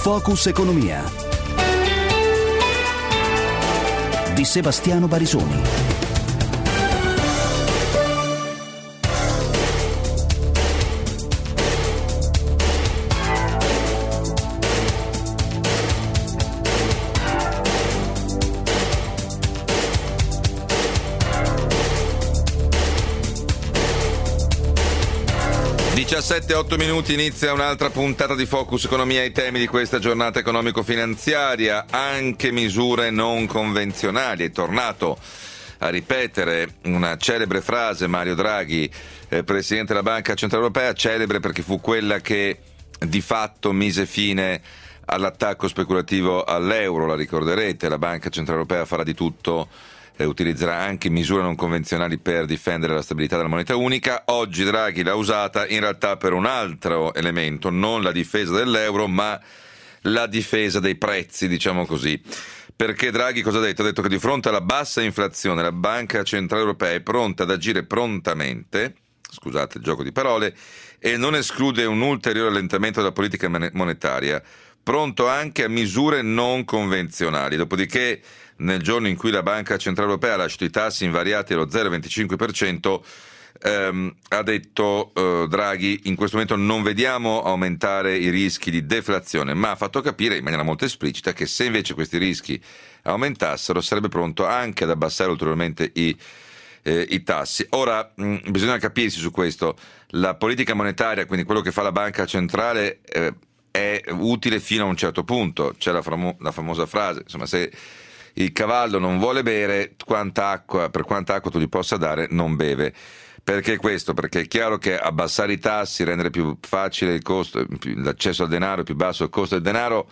Focus Economia di Sebastiano Barisoni. 17-8 minuti, inizia un'altra puntata di Focus Economia. I temi di questa giornata economico-finanziaria, anche misure non convenzionali. È tornato a ripetere una celebre frase Mario Draghi, Presidente della Banca Centrale Europea, celebre perché fu quella che di fatto mise fine all'attacco speculativo all'euro. La ricorderete, la Banca Centrale Europea farà di tutto, utilizzerà anche misure non convenzionali per difendere la stabilità della moneta unica. Oggi Draghi l'ha usata in realtà per un altro elemento, non la difesa dell'euro ma la difesa dei prezzi, diciamo così. Perché Draghi cosa ha detto? Ha detto che di fronte alla bassa inflazione la Banca Centrale Europea è pronta ad agire prontamente, scusate il gioco di parole, e non esclude un ulteriore allentamento della politica monetaria, pronto anche a misure non convenzionali. Dopodiché, nel giorno in cui la Banca Centrale Europea ha lasciato i tassi invariati allo 0,25%, ha detto Draghi, in questo momento non vediamo aumentare i rischi di deflazione, ma ha fatto capire in maniera molto esplicita che se invece questi rischi aumentassero sarebbe pronto anche ad abbassare ulteriormente i tassi. Ora bisogna capirsi su questo. La politica monetaria, quindi quello che fa la Banca Centrale, è utile fino a un certo punto. C'è la famosa frase, insomma, se il cavallo non vuole bere, per quanta acqua tu gli possa dare, non beve. Perché questo? Perché è chiaro che abbassare i tassi, rendere più facile il costo, l'accesso al denaro, più basso il costo del denaro,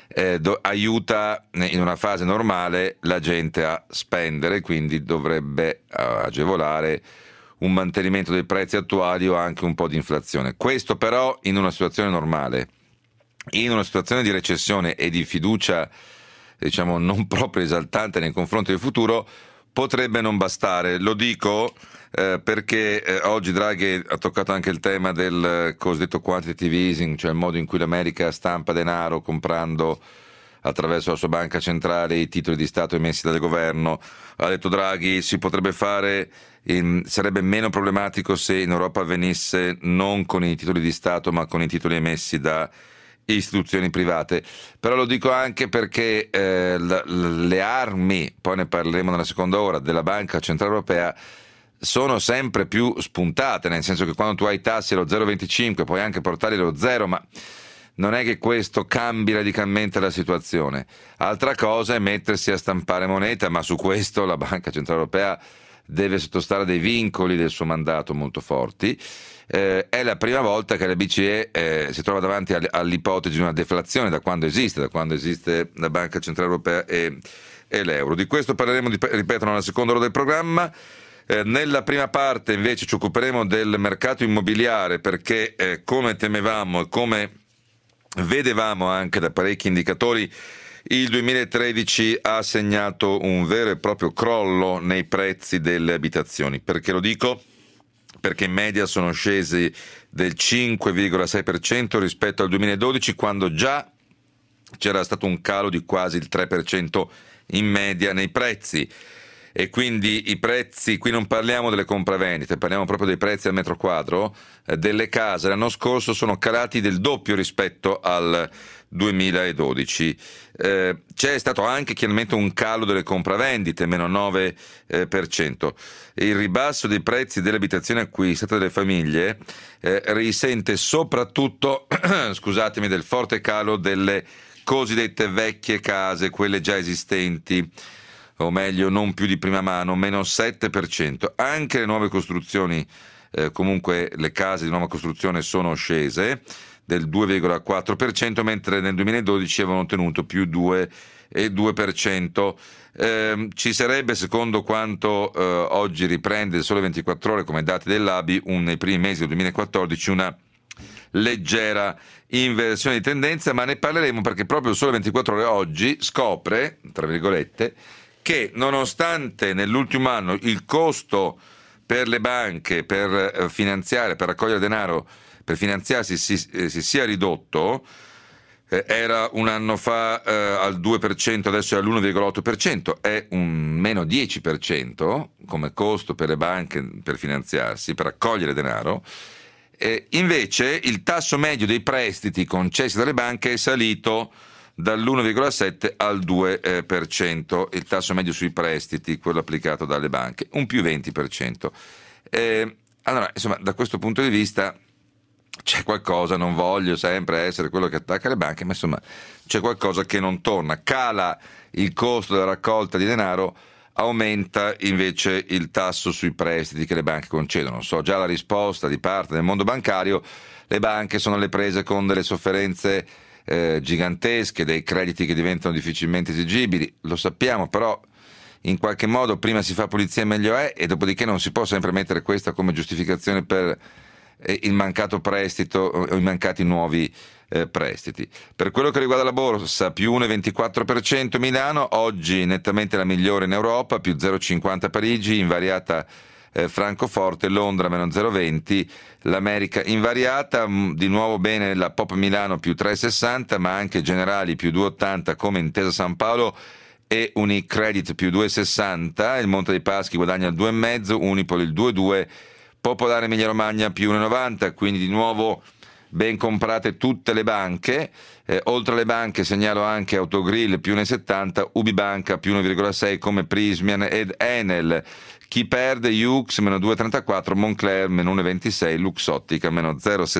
aiuta in una fase normale la gente a spendere, quindi dovrebbe agevolare un mantenimento dei prezzi attuali o anche un po' di inflazione. Questo però in una situazione normale. In una situazione di recessione e di fiducia, diciamo, non proprio esaltante nei confronti del futuro, potrebbe non bastare. Lo dico perché oggi Draghi ha toccato anche il tema del cosiddetto quantitative easing, cioè il modo in cui l'America stampa denaro comprando attraverso la sua banca centrale i titoli di Stato emessi dal governo. Ha detto Draghi, si potrebbe fare, sarebbe meno problematico se in Europa avvenisse non con i titoli di Stato ma con i titoli emessi da istituzioni private. Però lo dico anche perché le armi, poi ne parleremo nella seconda ora, della Banca Centrale Europea sono sempre più spuntate, nel senso che quando tu hai i tassi allo 0,25 puoi anche portarli allo 0, ma non è che questo cambi radicalmente la situazione. Altra cosa è mettersi a stampare moneta, ma su questo la Banca Centrale Europea deve sottostare a dei vincoli del suo mandato molto forti. È la prima volta che la BCE si trova davanti all'ipotesi di una deflazione da quando esiste la Banca Centrale Europea e l'euro. Di questo parleremo, ripeto, nella seconda ora del programma. Nella prima parte invece ci occuperemo del mercato immobiliare perché come temevamo e come vedevamo anche da parecchi indicatori, il 2013 ha segnato un vero e proprio crollo nei prezzi delle abitazioni. Perché lo dico? Perché in media sono scesi del 5,6% rispetto al 2012, quando già c'era stato un calo di quasi il 3% in media nei prezzi. E quindi i prezzi, qui non parliamo delle compravendite, parliamo proprio dei prezzi al metro quadro delle case. L'anno scorso sono calati del doppio rispetto al 2012. C'è stato anche chiaramente un calo delle compravendite, meno 9%. Il ribasso dei prezzi delle abitazioni acquistate dalle famiglie risente soprattutto, scusatemi, del forte calo delle cosiddette vecchie case, quelle già esistenti, o meglio non più di prima mano, meno 7%. Anche le nuove costruzioni, comunque le case di nuova costruzione sono scese del 2,4%, mentre nel 2012 avevano ottenuto più 2,2%. Ci sarebbe, secondo quanto oggi riprende il Sole 24 Ore come dati dell'ABI, nei primi mesi del 2014 una leggera inversione di tendenza, ma ne parleremo perché proprio il Sole 24 Ore oggi scopre, tra virgolette, che nonostante nell'ultimo anno il costo per le banche per finanziare, per raccogliere denaro, per finanziarsi si sia ridotto, Era un anno fa al 2%, adesso è all'1,8%, è un meno 10% come costo per le banche per finanziarsi, per raccogliere denaro. Invece il tasso medio dei prestiti concessi dalle banche è salito dall'1,7 al 2%, il tasso medio sui prestiti, quello applicato dalle banche, un più 20%. Allora, insomma, da questo punto di vista c'è qualcosa, non voglio sempre essere quello che attacca le banche, ma insomma c'è qualcosa che non torna, cala il costo della raccolta di denaro, aumenta invece il tasso sui prestiti che le banche concedono. So già la risposta di parte del mondo bancario: le banche sono alle prese con delle sofferenze gigantesche, dei crediti che diventano difficilmente esigibili, lo sappiamo, però in qualche modo prima si fa pulizia meglio è, e dopodiché non si può sempre mettere questa come giustificazione per il mancato prestito o i mancati nuovi prestiti. Per quello che riguarda la borsa, più 1,24% Milano, oggi nettamente la migliore in Europa, più 0,50 Parigi, invariata Francoforte, Londra meno 0,20, l'America invariata, di nuovo bene la Pop Milano più 3,60, ma anche Generali più 2,80 come Intesa San Paolo e Unicredit più 2,60, il Monte dei Paschi guadagna il 2,5, Unipol il 2,2, Popolare Emilia Romagna più 1,90, quindi di nuovo ben comprate tutte le banche. Oltre alle banche segnalo anche Autogrill più 1,70, Ubibanca più 1,6 come Prismian ed Enel. Chi perde? Jux meno 2,34, Moncler meno 1,26, Luxottica meno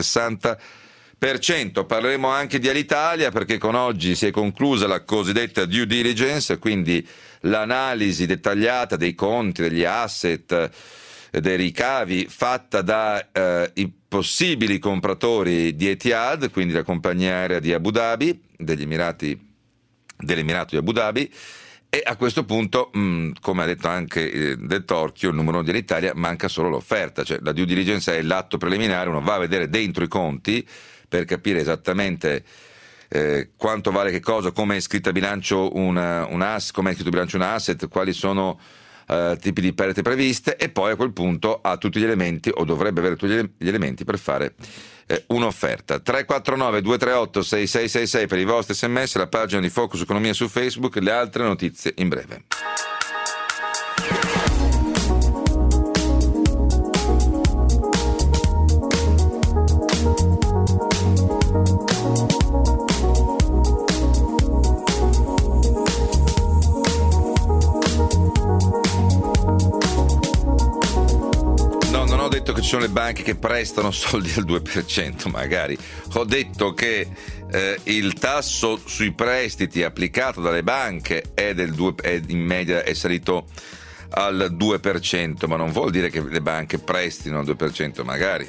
0,60%. Parleremo anche di Alitalia, perché con oggi si è conclusa la cosiddetta due diligence, quindi l'analisi dettagliata dei conti, degli asset, dei ricavi fatta dai possibili compratori di Etihad, quindi la compagnia aerea di Abu Dhabi, dell'Emirato di Abu Dhabi. E a questo punto, come ha detto anche Del Torchio, il numero 1 dell'Italia, manca solo l'offerta, cioè la due diligence è l'atto preliminare, uno va a vedere dentro i conti per capire esattamente quanto vale che cosa, come è scritto a bilancio un asset, quali sono tipi di perdite previste, e poi a quel punto ha tutti gli elementi, o dovrebbe avere tutti gli elementi per fare un'offerta. 349 238 6666 per i vostri sms, la pagina di Focus Economia su Facebook, le altre notizie in breve. Che ci sono le banche che prestano soldi al 2%, magari. Ho detto che il tasso sui prestiti applicato dalle banche in media è salito al 2%, ma non vuol dire che le banche prestino al 2%, magari.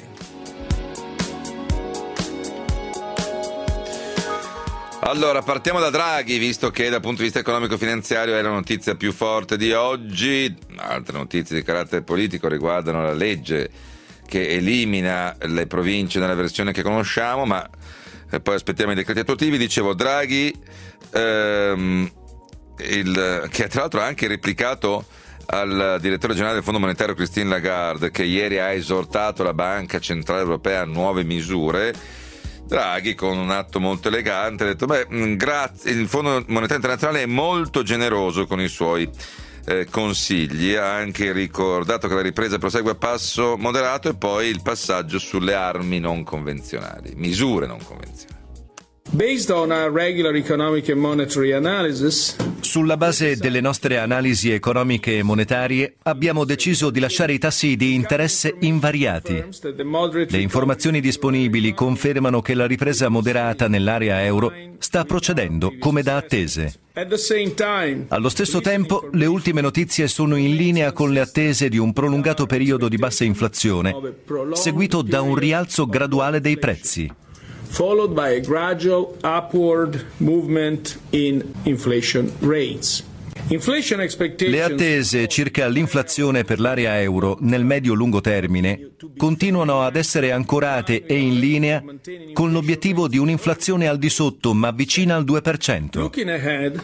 Allora, partiamo da Draghi, visto che dal punto di vista economico-finanziario è la notizia più forte di oggi. Altre notizie di carattere politico riguardano la legge che elimina le province nella versione che conosciamo, ma poi aspettiamo i decreti attuativi. Dicevo, Draghi, che tra l'altro ha anche replicato al direttore generale del Fondo Monetario Christine Lagarde, che ieri ha esortato la Banca Centrale Europea a nuove misure. Draghi, con un atto molto elegante, ha detto: grazie, il Fondo Monetario Internazionale è molto generoso con i suoi consigli. Ha anche ricordato che la ripresa prosegue a passo moderato, e poi il passaggio sulle armi non convenzionali, misure non convenzionali. Based on our regular economic and monetary analysis, sulla base delle nostre analisi economiche e monetarie, abbiamo deciso di lasciare i tassi di interesse invariati. Le informazioni disponibili confermano che la ripresa moderata nell'area euro sta procedendo come da attese. Allo stesso tempo, le ultime notizie sono in linea con le attese di un prolungato periodo di bassa inflazione, seguito da un rialzo graduale dei prezzi, followed by a gradual upward movement in inflation rates. Le attese circa l'inflazione per l'area euro nel medio-lungo termine continuano ad essere ancorate e in linea con l'obiettivo di un'inflazione al di sotto ma vicina al 2%.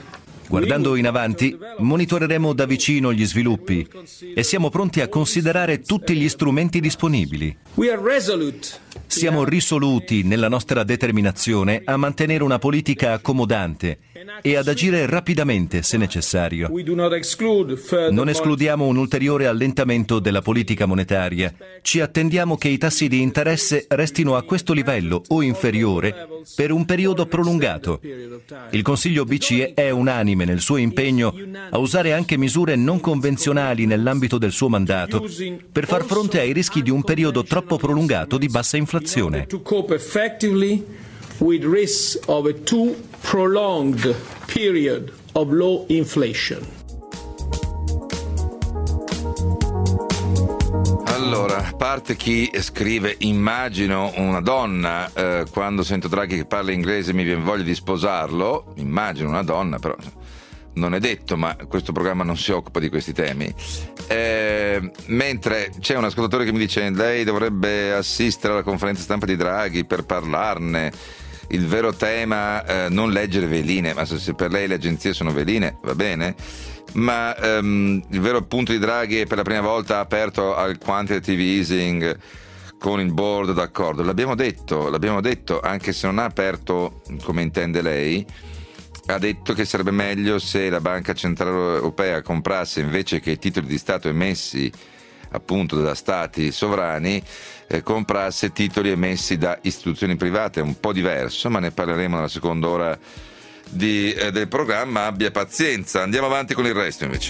Guardando in avanti, monitoreremo da vicino gli sviluppi e siamo pronti a considerare tutti gli strumenti disponibili. Siamo risoluti nella nostra determinazione a mantenere una politica accomodante e ad agire rapidamente se necessario. Non escludiamo un ulteriore allentamento della politica monetaria. Ci attendiamo che i tassi di interesse restino a questo livello o inferiore per un periodo prolungato. Il Consiglio BCE è unanime nel suo impegno a usare anche misure non convenzionali nell'ambito del suo mandato per far fronte ai rischi di un periodo troppo prolungato di bassa inflazione. With risks of a too prolonged period of low inflation. Allora, parte chi scrive immagino una donna, quando sento Draghi che parla inglese mi viene voglia di sposarlo, immagino una donna, però non è detto, ma questo programma non si occupa di questi temi. Mentre c'è un ascoltatore che mi dice lei dovrebbe assistere alla conferenza stampa di Draghi per parlarne. Il vero tema, non leggere veline, ma se per lei le agenzie sono veline, va bene, ma il vero punto di Draghi è per la prima volta aperto al quantitative easing con il board d'accordo. L'abbiamo detto, anche se non ha aperto come intende lei, ha detto che sarebbe meglio se la Banca Centrale Europea comprasse, invece che i titoli di Stato emessi appunto da stati sovrani, comprasse titoli emessi da istituzioni private. È un po' diverso, ma ne parleremo nella seconda ora del programma. Abbia pazienza, andiamo avanti con il resto invece.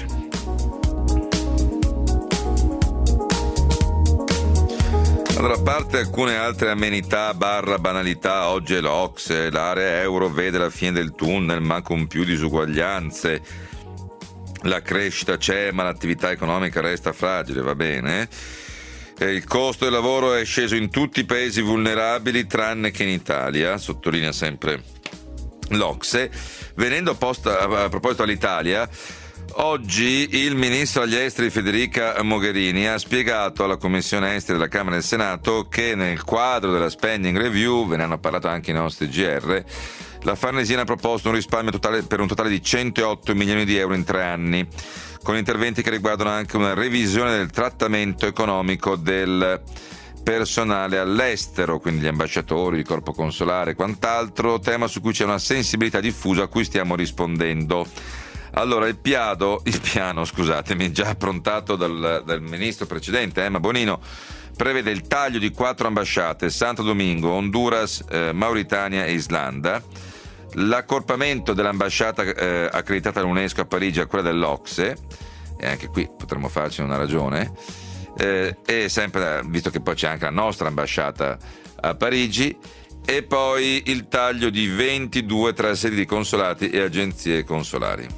Allora, a parte alcune altre amenità / banalità, oggi è l'Ocse, l'area euro vede la fine del tunnel ma con più disuguaglianze, la crescita c'è ma l'attività economica resta fragile, va bene. Il costo del lavoro è sceso in tutti i paesi vulnerabili tranne che in Italia, sottolinea sempre l'Ocse. Venendo a proposito all'Italia, oggi il ministro agli esteri Federica Mogherini ha spiegato alla Commissione Esteri della Camera e del Senato che nel quadro della spending review, ve ne hanno parlato anche i nostri GR, la Farnesina ha proposto un risparmio totale per un totale di 108 milioni di euro in 3 anni, con interventi che riguardano anche una revisione del trattamento economico del personale all'estero, quindi gli ambasciatori, il corpo consolare e quant'altro, tema su cui c'è una sensibilità diffusa a cui stiamo rispondendo. Allora, il piano, già approntato dal ministro precedente, Emma Bonino, prevede il taglio di 4 ambasciate, Santo Domingo, Honduras, Mauritania e Islanda, l'accorpamento dell'ambasciata accreditata all'UNESCO a Parigi a quella dell'Ocse, e anche qui potremmo farci una ragione, e sempre, visto che poi c'è anche la nostra ambasciata a Parigi, e poi il taglio di 22 tra sedi di consolati e agenzie consolari.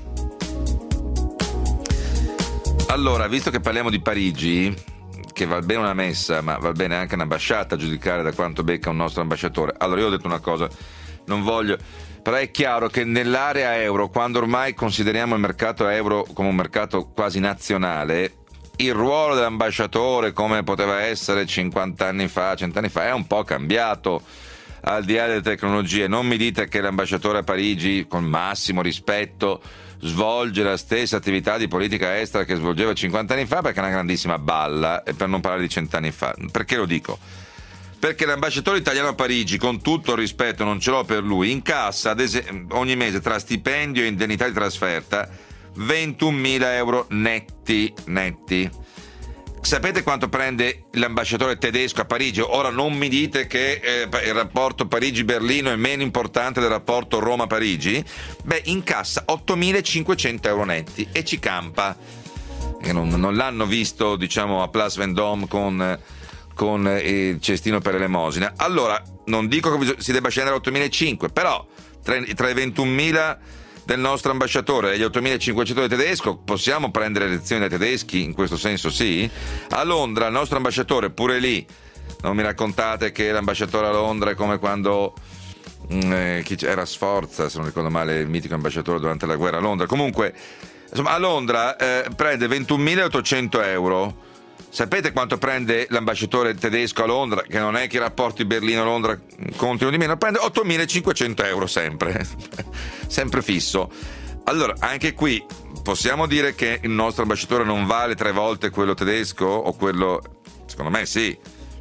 Allora, visto che parliamo di Parigi, che va bene una messa, ma va bene anche un'ambasciata a giudicare da quanto becca un nostro ambasciatore. Allora, io ho detto una cosa, non voglio, però è chiaro che nell'area euro, quando ormai consideriamo il mercato euro come un mercato quasi nazionale, il ruolo dell'ambasciatore, come poteva essere 50 anni fa, 100 anni fa, è un po' cambiato, al di là delle tecnologie. Non mi dite che l'ambasciatore a Parigi, con massimo rispetto, svolge la stessa attività di politica estera che svolgeva 50 anni fa, perché è una grandissima balla, e per non parlare di 100 anni fa. Perché lo dico? Perché l'ambasciatore italiano a Parigi, con tutto il rispetto, non ce l'ho per lui, incassa ogni mese tra stipendio e indennità di trasferta 21.000 euro netti. Sapete quanto prende l'ambasciatore tedesco a Parigi? Ora non mi dite che il rapporto Parigi-Berlino è meno importante del rapporto Roma-Parigi. Beh, incassa 8.500 euro netti e ci campa. E non l'hanno visto, diciamo, a Place Vendôme con il cestino per l'elemosina. Allora, non dico che si debba scendere a 8.500, però tra i 21.000 del nostro ambasciatore e gli 8.500 del tedesco possiamo prendere lezioni dai tedeschi, in questo senso sì. A Londra il nostro ambasciatore, pure lì, non mi raccontate che l'ambasciatore a Londra è come quando chi era Sforza, se non ricordo male, il mitico ambasciatore durante la guerra a Londra. Comunque, insomma, a Londra prende 21.800 euro. Sapete quanto prende l'ambasciatore tedesco a Londra, che non è che i rapporti Berlino-Londra contino di meno, prende 8.500 euro sempre fisso. Allora, anche qui possiamo dire che il nostro ambasciatore non vale 3 volte quello tedesco o quello... Secondo me sì.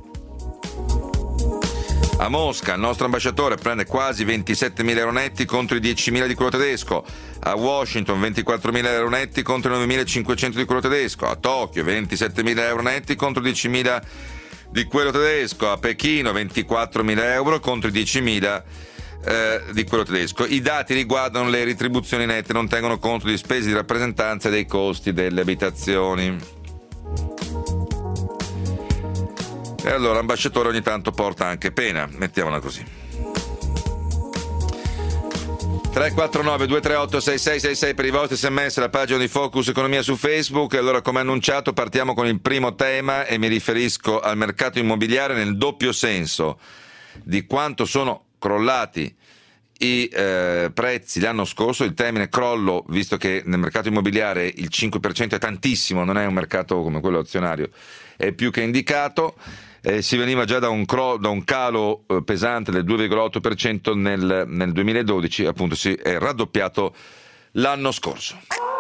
A Mosca il nostro ambasciatore prende quasi 27.000 euro netti contro i 10.000 di quello tedesco. A Washington 24.000 euro netti contro i 9.500 di quello tedesco. A Tokyo 27.000 euro netti contro i 10.000 di quello tedesco. A Pechino 24.000 euro contro i 10.000 di quello tedesco. I dati riguardano le retribuzioni nette, non tengono conto di spese di rappresentanza e dei costi delle abitazioni. E allora l'ambasciatore ogni tanto porta anche pena, mettiamola così. 349 238 6666 per i vostri sms, la pagina di Focus Economia su Facebook. E allora, come annunciato, partiamo con il primo tema e mi riferisco al mercato immobiliare nel doppio senso di quanto sono crollati i prezzi l'anno scorso. Il termine crollo, visto che nel mercato immobiliare il 5% è tantissimo, non è un mercato come quello azionario, è più che indicato. Si veniva già da un calo pesante del 2,8% nel 2012, appunto si è raddoppiato l'anno scorso.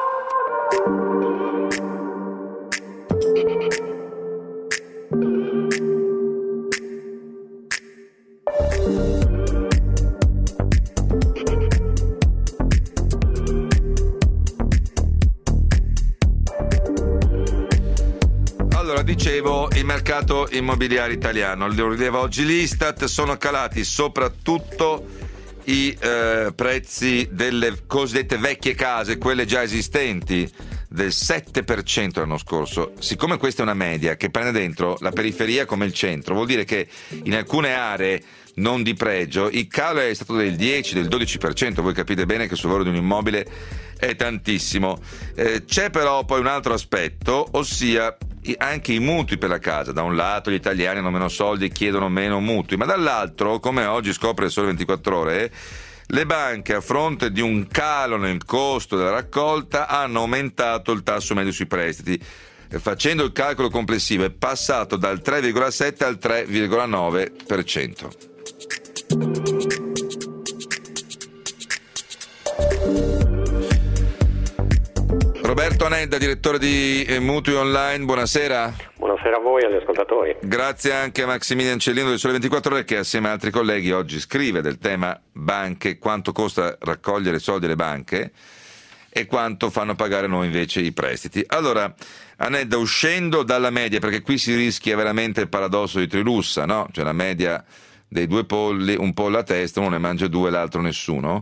Dicevo, il mercato immobiliare italiano, lo rileva oggi l'Istat, sono calati soprattutto i prezzi delle cosiddette vecchie case, quelle già esistenti, del 7% l'anno scorso. Siccome questa è una media che prende dentro la periferia come il centro, vuol dire che in alcune aree non di pregio il calo è stato del 10, del 12%, voi capite bene che sul valore di un immobile è tantissimo. C'è però poi un altro aspetto, ossia anche i mutui per la casa. Da un lato gli italiani hanno meno soldi e chiedono meno mutui, ma dall'altro, come oggi scopre il Sole 24 Ore, le banche, a fronte di un calo nel costo della raccolta, hanno aumentato il tasso medio sui prestiti. Facendo il calcolo complessivo è passato dal 3,7 al 3,9%. Roberto Anedda, direttore di Mutui Online, buonasera. Buonasera a voi e agli ascoltatori. Grazie anche a Massimiliano Cellino del Sole 24 Ore, che assieme ad altri colleghi oggi scrive del tema banche, quanto costa raccogliere soldi alle banche e quanto fanno pagare noi invece i prestiti. Allora, Anedda, uscendo dalla media, perché qui si rischia veramente il paradosso di Trilussa, no? Cioè la media dei due polli, un pollo a testa, uno ne mangia due, l'altro nessuno.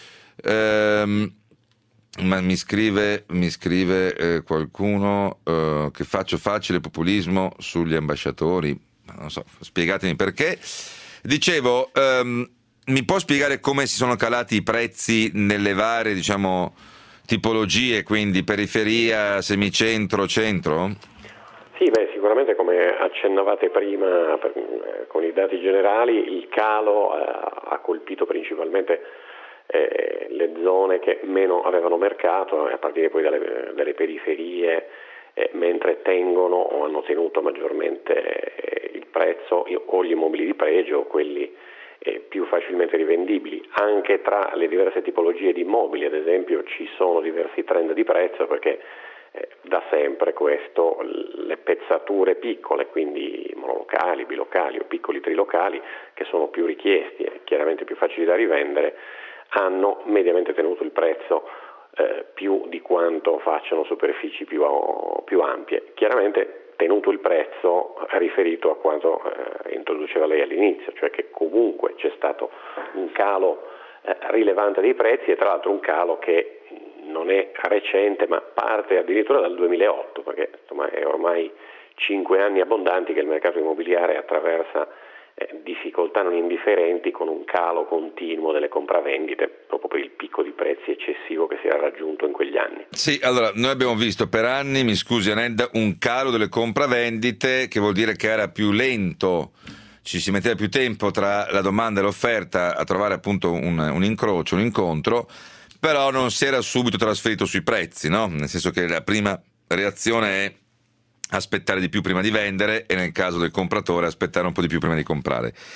Ma mi scrive qualcuno che faccio facile populismo sugli ambasciatori, non so, spiegatemi perché. Dicevo, mi può spiegare come si sono calati i prezzi nelle varie, diciamo, tipologie, quindi periferia, semicentro, centro? Sì, sicuramente come accennavate prima con i dati generali, il calo ha colpito principalmente le zone che meno avevano mercato, a partire poi dalle periferie, mentre tengono o hanno tenuto maggiormente il prezzo o gli immobili di pregio, quelli più facilmente rivendibili. Anche tra le diverse tipologie di immobili, ad esempio, ci sono diversi trend di prezzo, perché da sempre questo, le pezzature piccole, quindi monolocali, bilocali o piccoli trilocali, che sono più richiesti e chiaramente più facili da rivendere, hanno mediamente tenuto il prezzo più di quanto facciano superfici più ampie. Chiaramente tenuto il prezzo riferito a quanto introduceva lei all'inizio, cioè che comunque c'è stato un calo rilevante dei prezzi, e tra l'altro un calo che non è recente, ma parte addirittura dal 2008, perché insomma è ormai 5 anni abbondanti che il mercato immobiliare attraversa difficoltà non indifferenti, con un calo continuo delle compravendite proprio per il picco di prezzi eccessivo che si era raggiunto in quegli anni. Sì, allora noi abbiamo visto per anni, mi scusi Anedda, un calo delle compravendite, che vuol dire che era più lento, ci si metteva più tempo tra la domanda e l'offerta a trovare appunto un incrocio, un incontro, però non si era subito trasferito sui prezzi, no? Nel senso che la prima reazione è aspettare di più prima di vendere, e nel caso del compratore aspettare un po' di più prima di comprare.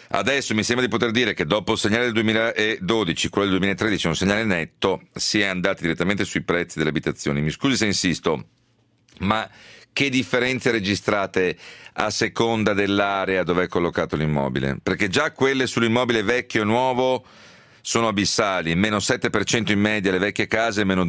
Adesso mi sembra di poter dire che dopo il segnale del 2012, quello del 2013 è un segnale netto, si è andati direttamente sui prezzi delle abitazioni. Mi scusi se insisto, ma che differenze registrate a seconda dell'area dove è collocato l'immobile? Perché già quelle sull'immobile vecchio e nuovo sono abissali, meno 7% in media le vecchie case, meno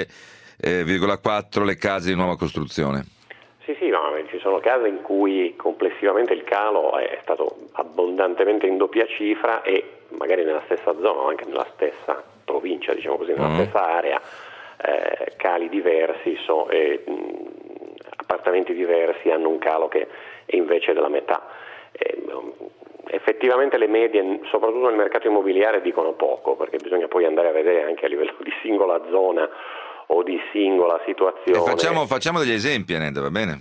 2,4% le case di nuova costruzione. Sì, no, ci sono casi in cui complessivamente il calo è stato abbondantemente in doppia cifra e magari nella stessa zona o anche nella stessa provincia, diciamo così, nella stessa area, cali diversi, appartamenti diversi hanno un calo che è invece della metà. Effettivamente le medie, soprattutto nel mercato immobiliare, dicono poco, perché bisogna poi andare a vedere anche a livello di singola zona o di singola situazione. Facciamo degli esempi, Anedda, va bene?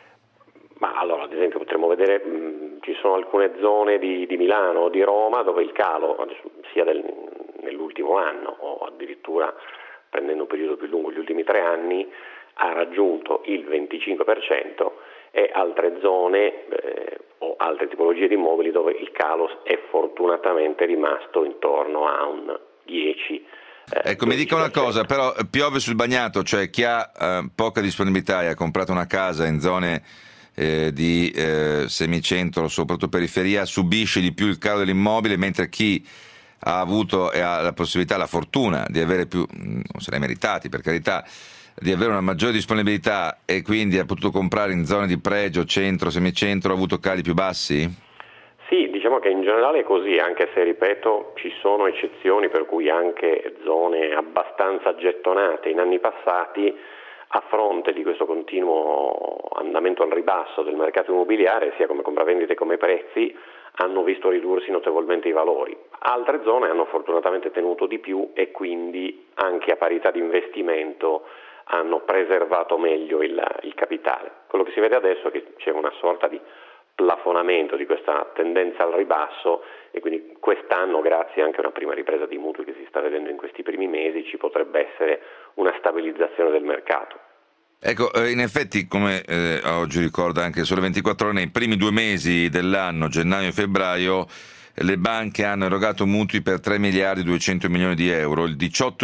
Ma allora, ad esempio, potremmo vedere, ci sono alcune zone di Milano o di Roma dove il calo, sia nell'ultimo anno o addirittura prendendo un periodo più lungo, gli ultimi 3 anni, ha raggiunto il 25%, e altre zone o altre tipologie di immobili dove il calo è fortunatamente rimasto intorno a un 10%. Ecco, mi dica una cosa, però piove sul bagnato, cioè chi ha poca disponibilità e ha comprato una casa in zone di semicentro, soprattutto periferia, subisce di più il calo dell'immobile, mentre chi ha avuto e ha la possibilità, la fortuna di avere più, non se l'è meritati per carità, di avere una maggiore disponibilità e quindi ha potuto comprare in zone di pregio, centro, semicentro, ha avuto cali più bassi? Sì, diciamo che in generale è così, anche se, ripeto, ci sono eccezioni per cui anche zone abbastanza gettonate in anni passati, a fronte di questo continuo andamento al ribasso del mercato immobiliare, sia come compravendite come prezzi, hanno visto ridursi notevolmente i valori. Altre zone hanno fortunatamente tenuto di più e quindi anche a parità di investimento hanno preservato meglio il capitale. Quello che si vede adesso è che c'è una sorta di plafonamento di questa tendenza al ribasso e quindi quest'anno, grazie anche a una prima ripresa di mutui che si sta vedendo in questi primi mesi, ci potrebbe essere una stabilizzazione del mercato. Ecco, in effetti, come oggi ricorda anche il Sole 24 Ore, nei primi 2 mesi dell'anno, gennaio e febbraio, le banche hanno erogato mutui per 3 miliardi e 200 milioni di euro, il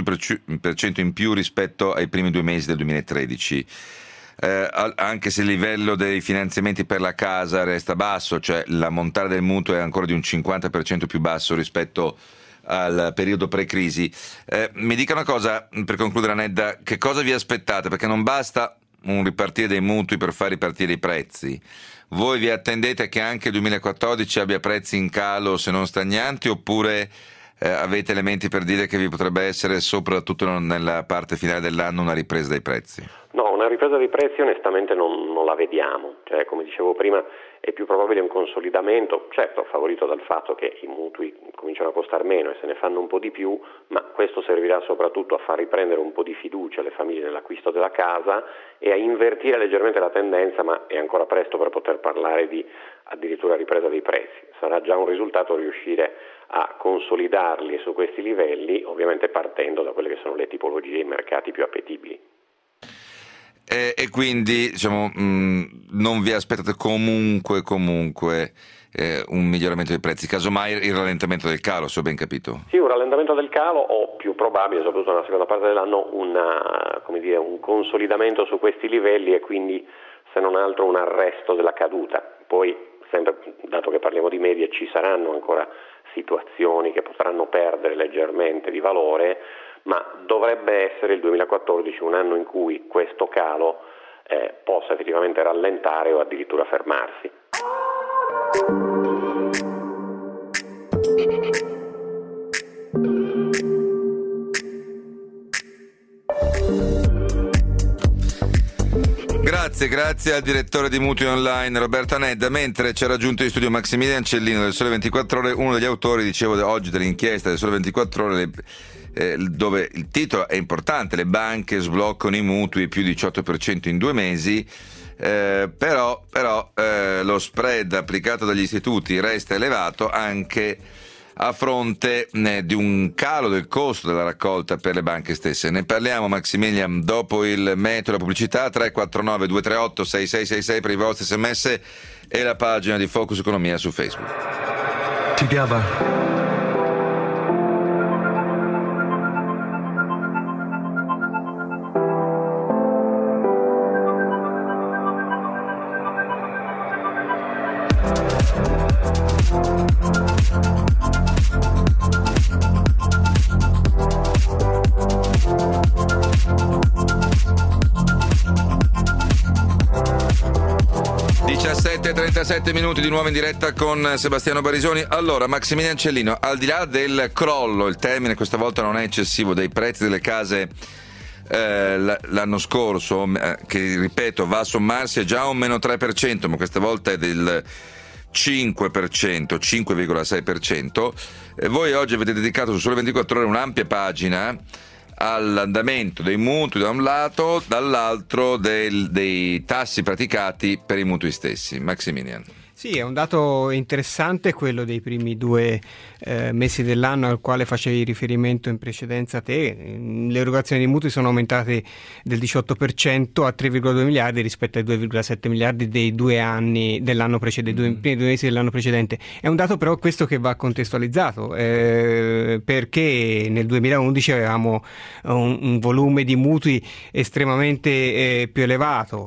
18% in più rispetto ai primi 2 mesi del 2013. Anche se il livello dei finanziamenti per la casa resta basso, cioè l'ammontare del mutuo è ancora di un 50% più basso rispetto al periodo pre-crisi. Mi dica una cosa, per concludere, Anedda, che cosa vi aspettate? Perché non basta un ripartire dei mutui per far ripartire i prezzi. Voi vi attendete che anche il 2014 abbia prezzi in calo, se non stagnanti, oppure avete elementi per dire che vi potrebbe essere, soprattutto nella parte finale dell'anno, una ripresa dei prezzi? No, una ripresa dei prezzi onestamente non la vediamo, cioè, come dicevo prima, è più probabile un consolidamento, certo favorito dal fatto che i mutui cominciano a costare meno e se ne fanno un po' di più, ma questo servirà soprattutto a far riprendere un po' di fiducia alle famiglie nell'acquisto della casa e a invertire leggermente la tendenza, ma è ancora presto per poter parlare di addirittura ripresa dei prezzi. Sarà già un risultato riuscire a consolidarli su questi livelli, ovviamente partendo da quelle che sono le tipologie e i mercati più appetibili. E quindi, diciamo, non vi aspettate comunque un miglioramento dei prezzi, casomai il rallentamento del calo, se ho ben capito? Sì, un rallentamento del calo o più probabile, soprattutto nella seconda parte dell'anno, un consolidamento su questi livelli e quindi, se non altro, un arresto della caduta. Poi, sempre, dato che parliamo di medie, ci saranno ancora situazioni che potranno perdere leggermente di valore, ma dovrebbe essere il 2014 un anno in cui questo calo possa effettivamente rallentare o addirittura fermarsi. Grazie al direttore di Mutui Online Roberto Anedda. Mentre c'è raggiunto in studio Massimiliano Cellino del Sole 24 Ore, uno degli autori, dicevo, oggi dell'inchiesta del Sole 24 Ore, dove il titolo è importante: le banche sbloccano i mutui più 18% in 2 mesi, però lo spread applicato dagli istituti resta elevato anche a fronte di un calo del costo della raccolta per le banche stesse. Ne parliamo, Maximilian, dopo il meteo e la pubblicità. 349 238 6666 per i vostri sms e la pagina di Focus Economia su Facebook. Together. 17 minuti di nuovo in diretta con Sebastiano Barisoni. Allora, Massimiliano Ancellino, al di là del crollo, il termine questa volta non è eccessivo, dei prezzi delle case l'anno scorso, che ripeto va a sommarsi a già un meno 3%, ma questa volta è del 5%, 5,6%. Voi oggi avete dedicato su Sole 24 Ore un'ampia pagina all'andamento dei mutui da un lato, dall'altro dei tassi praticati per i mutui stessi. Maximilian. Sì, è un dato interessante quello dei primi 2 mesi dell'anno al quale facevi riferimento in precedenza te. Le erogazioni di mutui sono aumentate del 18% a 3,2 miliardi rispetto ai 2,7 miliardi dei 2 anni dell'anno precedente, primi 2 mesi dell'anno precedente. È un dato però questo che va contestualizzato, perché nel 2011 avevamo un volume di mutui estremamente più elevato,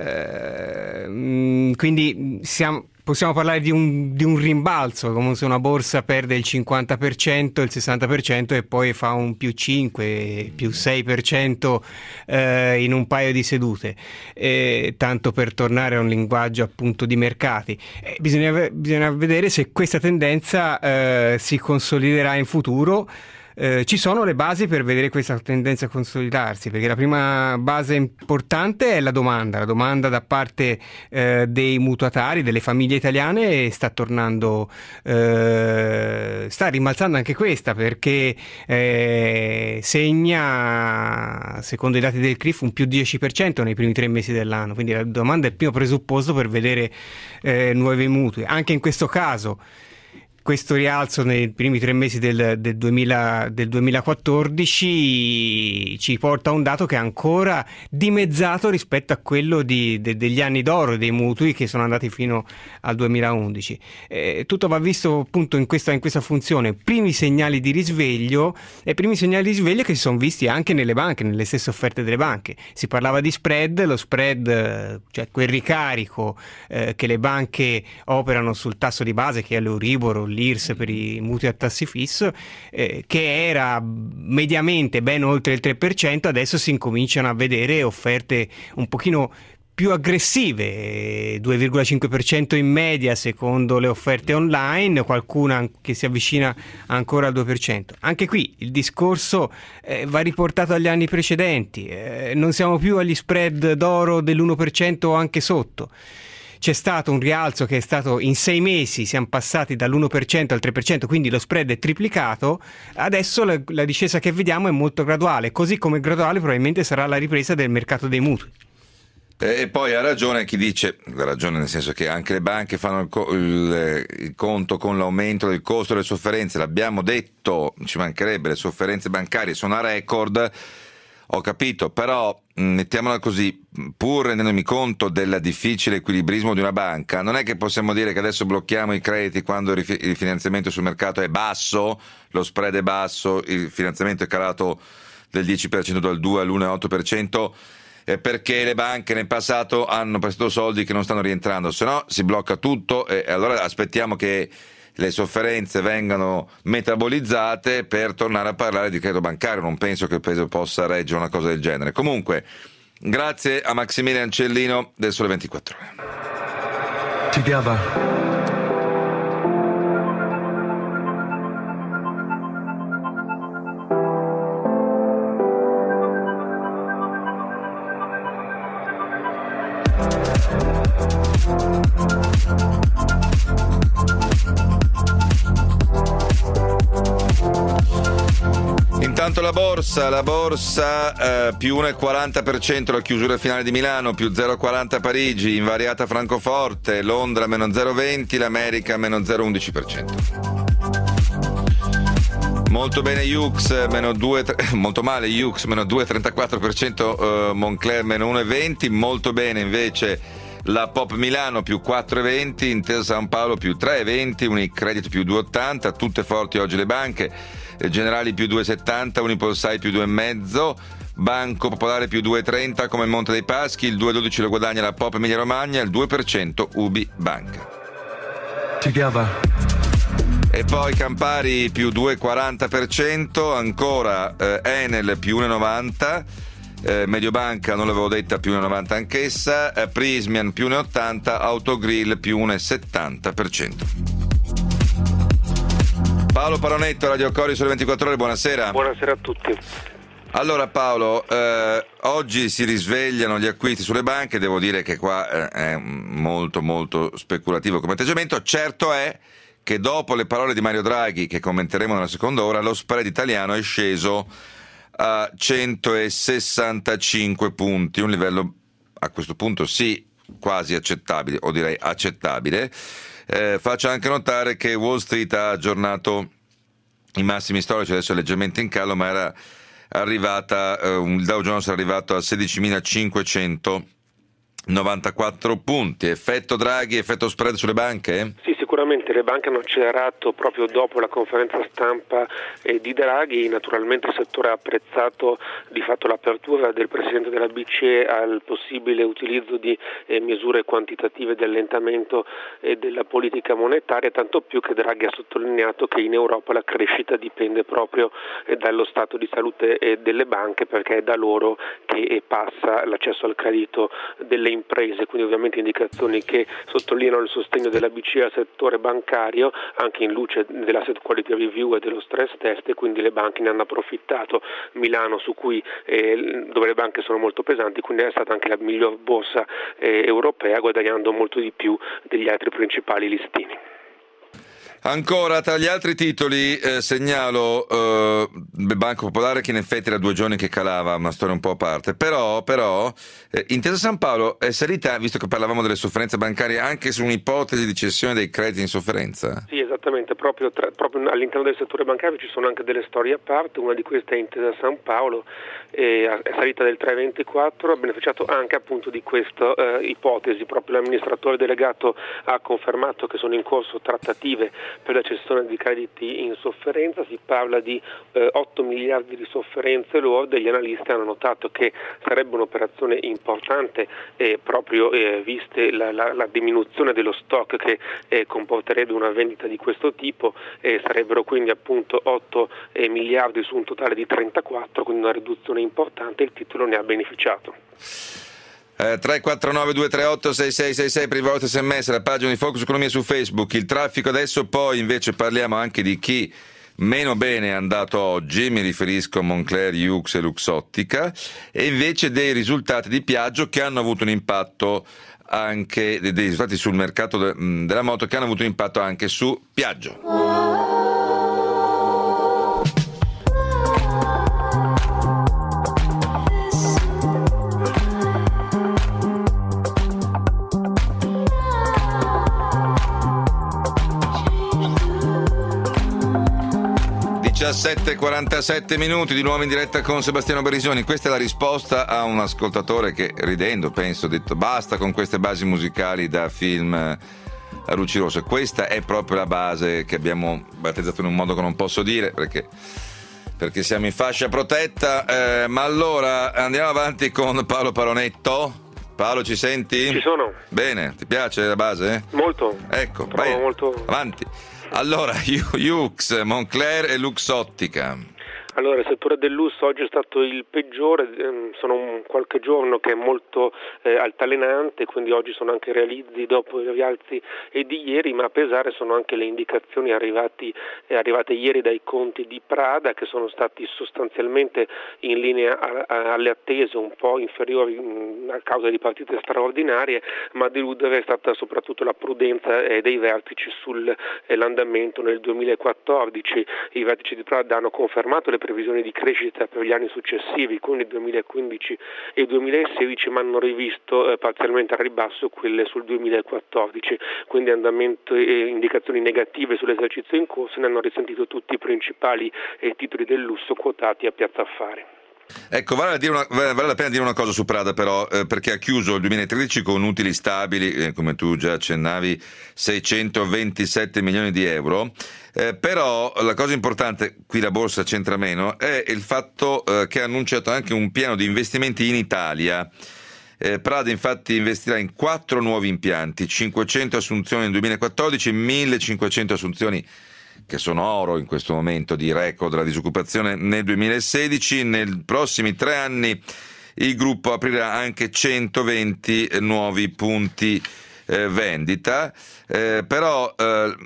quindi possiamo parlare di un rimbalzo, come se una borsa perde il 50%, il 60% e poi fa un più 5, più 6% in un paio di sedute, tanto per tornare a un linguaggio appunto di mercati. Bisogna vedere se questa tendenza si consoliderà in futuro. Ci sono le basi per vedere questa tendenza consolidarsi, perché la prima base importante è la domanda da parte dei mutuatari, delle famiglie italiane, sta tornando, sta rimbalzando anche questa, perché segna, secondo i dati del CRIF, un più 10% nei primi 3 mesi dell'anno, quindi la domanda è il primo presupposto per vedere nuovi mutui. Anche in questo caso questo rialzo nei primi 3 mesi del 2014 ci porta a un dato che è ancora dimezzato rispetto a quello degli anni d'oro dei mutui, che sono andati fino al 2011. Tutto va visto appunto in questa funzione. Primi segnali di risveglio che si sono visti anche nelle banche, nelle stesse offerte delle banche. Si parlava di spread, lo spread, cioè quel ricarico che le banche operano sul tasso di base, che è l'Euribor, l'IRS per i mutui a tassi fisso, che era mediamente ben oltre il 3%, adesso si incominciano a vedere offerte un pochino più aggressive, 2,5% in media secondo le offerte online, qualcuna che si avvicina ancora al 2%. Anche qui il discorso va riportato agli anni precedenti, non siamo più agli spread d'oro dell'1% o anche sotto. C'è stato un rialzo che è stato in 6 mesi, siamo passati dall'1% al 3%, quindi lo spread è triplicato. Adesso la discesa che vediamo è molto graduale, così come graduale probabilmente sarà la ripresa del mercato dei mutui. E poi ha ragione chi dice, ha ragione nel senso che anche le banche fanno il conto con l'aumento del costo delle sofferenze, l'abbiamo detto, ci mancherebbe, le sofferenze bancarie sono a record. Ho capito, però mettiamola così, pur rendendomi conto del difficile equilibrismo di una banca, non è che possiamo dire che adesso blocchiamo i crediti quando il finanziamento sul mercato è basso, lo spread è basso, il finanziamento è calato del 10% dal 2 all'1,8%, perché le banche nel passato hanno prestato soldi che non stanno rientrando, se no si blocca tutto e allora aspettiamo che le sofferenze vengano metabolizzate per tornare a parlare di credito bancario. Non penso che il paese possa reggere una cosa del genere. Comunque, grazie a Massimiliano Ancellino del Sole 24 Ore. Together. Intanto la borsa più 1,40% la chiusura finale di Milano, più 0,40 Parigi, invariata Francoforte, Londra meno 0,20, l'America meno 0,11%. Molto bene Yux, molto male Yux, meno 2,34%, Moncler meno 1,20%, molto bene invece la Pop Milano più 4,20, Intesa San Paolo più 3,20, Unicredit più 2,80, tutte forti oggi le banche, Generali più 2,70, Unipolsai più 2,5, Banco Popolare più 2,30 come il Monte dei Paschi, il 2,12 lo guadagna la Pop Emilia Romagna, il 2% Ubi Banca. Together. E poi Campari più 2,40%, ancora Enel più 1,90%, Mediobanca non l'avevo detta più 1,90 anch'essa, Prismian più 1,80%, Autogrill più 1,70%. Paolo Paronetto, Radio Cori Sole 24 Ore, buonasera. Buonasera a tutti. Allora Paolo, oggi si risvegliano gli acquisti sulle banche, devo dire che qua è molto molto speculativo come atteggiamento. Certo è che dopo le parole di Mario Draghi, che commenteremo nella seconda ora, lo spread italiano è sceso a 165 punti, un livello a questo punto sì quasi accettabile, o direi accettabile. Faccio anche notare che Wall Street ha aggiornato i massimi storici, adesso è leggermente in calo, ma era arrivata, il Dow Jones è arrivato a 16.594 punti. Effetto Draghi, effetto spread sulle banche? Sì, sicuramente le banche hanno accelerato proprio dopo la conferenza stampa di Draghi. Naturalmente il settore ha apprezzato di fatto l'apertura del Presidente della BCE al possibile utilizzo di misure quantitative di allentamento della politica monetaria, tanto più che Draghi ha sottolineato che in Europa la crescita dipende proprio dallo stato di salute delle banche, perché è da loro che passa l'accesso al credito delle imprese, quindi ovviamente indicazioni che sottolineano il sostegno della BCE al settore bancario anche in luce dell'asset quality review e dello stress test, e quindi le banche ne hanno approfittato. Milano, dove le banche sono molto pesanti, quindi è stata anche la miglior borsa europea, guadagnando molto di più degli altri principali listini. Ancora tra gli altri titoli segnalo Banco Popolare, che in effetti era 2 giorni che calava, una storia un po' a parte, però Intesa San Paolo è salita, visto che parlavamo delle sofferenze bancarie, anche su un'ipotesi di cessione dei crediti in sofferenza? Sì, esattamente, proprio all'interno del settore bancario ci sono anche delle storie a parte. Una di queste è Intesa San Paolo, è salita del 3,24, ha beneficiato anche appunto di questa ipotesi. Proprio l'amministratore delegato ha confermato che sono in corso trattative per la cessione di crediti in sofferenza. Si parla di 8 miliardi di sofferenze lorde. Gli analisti hanno notato che sarebbe un'operazione importante proprio viste la diminuzione dello stock che comporterebbe una vendita di questo tipo. Sarebbero quindi appunto 8 miliardi su un totale di 34, quindi una riduzione importante. Il titolo ne ha beneficiato. 349 238 6666 per i vostri sms, la pagina di Focus Economia su Facebook. Il traffico adesso, poi invece parliamo anche di chi meno bene è andato oggi, mi riferisco a Moncler, Yux e Luxottica, e invece dei risultati di Piaggio che hanno avuto un impatto anche, dei risultati sul mercato della moto che hanno avuto un impatto anche su Piaggio. 17:47 minuti di nuovo in diretta con Sebastiano Barisoni. Questa è la risposta a un ascoltatore che, ridendo, penso, ha detto basta con queste basi musicali da film a luci rosse. Questa è proprio la base che abbiamo battezzato in un modo che non posso dire perché siamo in fascia protetta, ma allora andiamo avanti con Paolo Paronetto. Paolo, ci senti? Ci sono. Bene, ti piace la base? Molto. Ecco, vai, molto. Avanti. Allora, Yux, Moncler e Luxottica. Allora, il settore del lusso oggi è stato il peggiore, sono qualche giorno che è molto altalenante, quindi oggi sono anche realizzi dopo i rialzi di ieri, ma a pesare sono anche le indicazioni arrivate ieri dai conti di Prada, che sono stati sostanzialmente in linea alle attese, un po' inferiori a causa di partite straordinarie, ma a deludere è stata soprattutto la prudenza dei vertici sull'andamento nel 2014. I vertici di Prada hanno confermato le previsioni di crescita per gli anni successivi, quindi 2015 e 2016, ma hanno rivisto parzialmente al ribasso quelle sul 2014, quindi andamento e indicazioni negative sull'esercizio in corso ne hanno risentito tutti i principali titoli del lusso quotati a Piazza Affari. Ecco, vale la pena dire una cosa su Prada però, perché ha chiuso il 2013 con utili stabili, come tu già accennavi, 627 milioni di euro, però la cosa importante, qui la borsa c'entra meno, è il fatto che ha annunciato anche un piano di investimenti in Italia. Prada infatti investirà in 4 nuovi impianti, 500 assunzioni nel 2014, 1500 assunzioni che sono oro in questo momento di record della disoccupazione nel 2016. Nei prossimi 3 anni il gruppo aprirà anche 120 nuovi punti vendita, però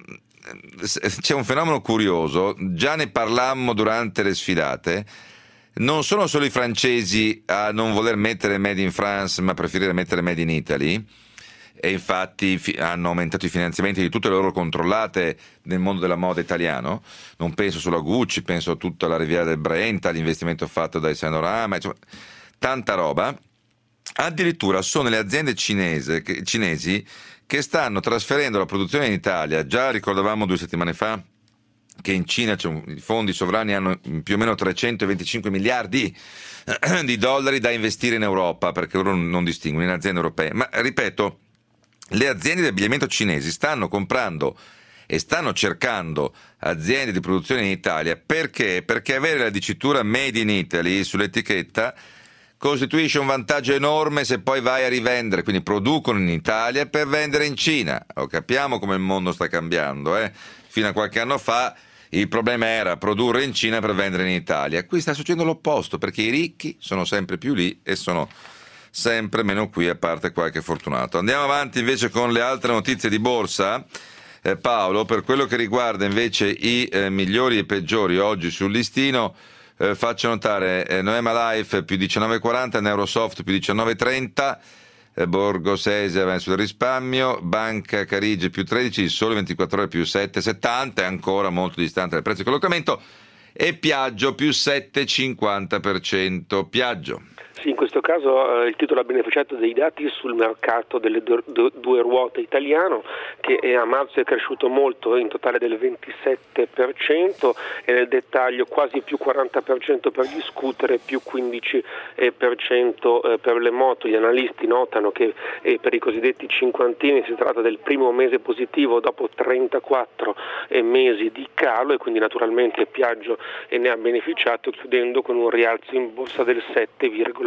c'è un fenomeno curioso, già ne parlammo durante le sfilate. Non sono solo i francesi a non voler mettere Made in France ma preferire mettere Made in Italy, e infatti hanno aumentato i finanziamenti di tutte le loro controllate nel mondo della moda italiano. Non penso solo a Gucci, penso a tutta la Riviera del Brent, all'investimento fatto da Saint Laurent, insomma, tanta roba. Addirittura sono le aziende cinesi che stanno trasferendo la produzione in Italia. Già ricordavamo 2 settimane fa che in Cina i fondi sovrani hanno più o meno 325 miliardi di dollari da investire in Europa, perché loro non distinguono in aziende europee. Ma ripeto, le aziende di abbigliamento cinesi stanno comprando e stanno cercando aziende di produzione in Italia. Perché? Perché avere la dicitura Made in Italy sull'etichetta costituisce un vantaggio enorme se poi vai a rivendere, quindi producono in Italia per vendere in Cina. Capiamo come il mondo sta cambiando, Fino a qualche anno fa il problema era produrre in Cina per vendere in Italia. Qui sta succedendo l'opposto, perché i ricchi sono sempre più lì e sono sempre meno qui, a parte qualche fortunato. Andiamo avanti invece con le altre notizie di borsa. Paolo, per quello che riguarda invece i migliori e peggiori oggi sul listino, faccio notare Noema Life più 19,40, Neurosoft più 19,30, Borgosese avanza sul risparmio, Banca Carige più 13, Il Sole 24 Ore più 7,70, è ancora molto distante dal prezzo di collocamento, e Piaggio più 7,50%. Piaggio. Sì, in questo caso il titolo ha beneficiato dei dati sul mercato delle due ruote italiano, che a marzo è cresciuto molto, in totale del 27%, e nel dettaglio quasi più 40% per gli scooter e più 15% per le moto. Gli analisti notano che per i cosiddetti cinquantini si tratta del primo mese positivo dopo 34 mesi di calo, e quindi naturalmente Piaggio ne ha beneficiato, chiudendo con un rialzo in borsa del 7,51%.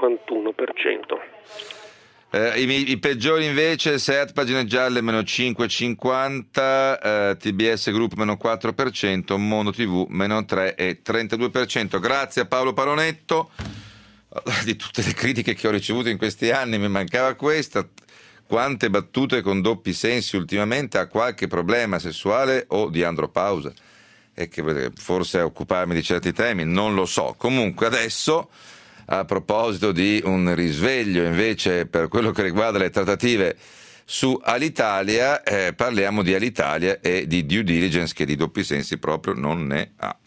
I peggiori invece: Seat Pagine Gialle meno 5,50, TBS Group meno 4%, Mondo TV meno 3,32%. Grazie a Paolo Paronetto. Di tutte le critiche che ho ricevuto in questi anni mi mancava questa. Quante battute con doppi sensi ultimamente. Ha qualche problema sessuale o di andropausa? E che forse occuparmi di certi temi, non lo so. Comunque adesso, a proposito di un risveglio invece per quello che riguarda le trattative su Alitalia, parliamo di Alitalia e di due diligence, che di doppi sensi proprio non ne ha.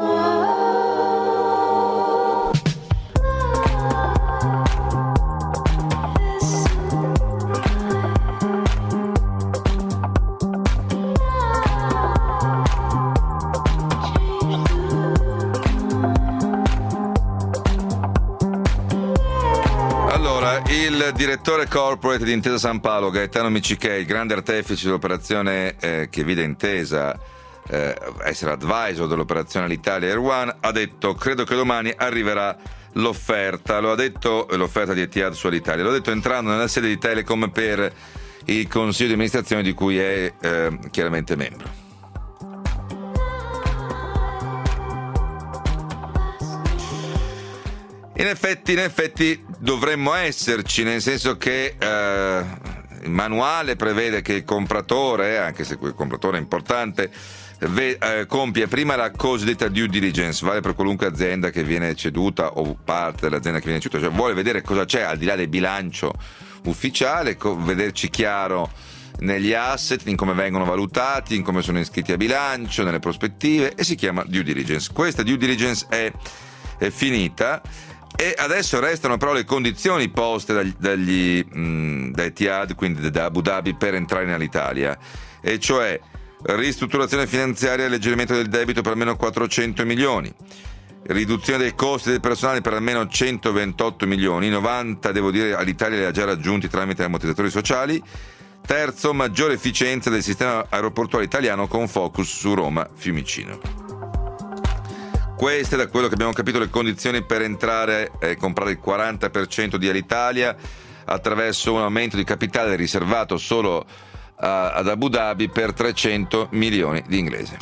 Il direttore corporate di Intesa Sanpaolo, Gaetano Micichè, il grande artefice dell'operazione che vide Intesa essere advisor dell'operazione Alitalia Air One, ha detto: credo che domani arriverà l'offerta. Lo ha detto, l'offerta di Etihad su Alitalia, l'ho detto entrando nella sede di Telecom per il consiglio di amministrazione di cui è chiaramente membro. In effetti dovremmo esserci, nel senso che il manuale prevede che il compratore, anche se quel compratore è importante, compie prima la cosiddetta due diligence, vale per qualunque azienda che viene ceduta o parte dell'azienda che viene ceduta, cioè vuole vedere cosa c'è al di là del bilancio ufficiale, vederci chiaro negli asset, in come vengono valutati, in come sono iscritti a bilancio, nelle prospettive, e si chiama due diligence. Questa due diligence è finita. E adesso restano però le condizioni poste da Etihad, quindi da Abu Dhabi, per entrare in Alitalia, e cioè ristrutturazione finanziaria e alleggerimento del debito per almeno 400 milioni, riduzione dei costi del personale per almeno 128 milioni, 90 devo dire all'Italia li ha già raggiunti tramite ammortizzatori sociali. Terzo, maggiore efficienza del sistema aeroportuale italiano con focus su Roma Fiumicino. Queste, da quello che abbiamo capito, le condizioni per entrare e comprare il 40% di Alitalia attraverso un aumento di capitale riservato solo ad Abu Dhabi per 300 milioni di inglesi.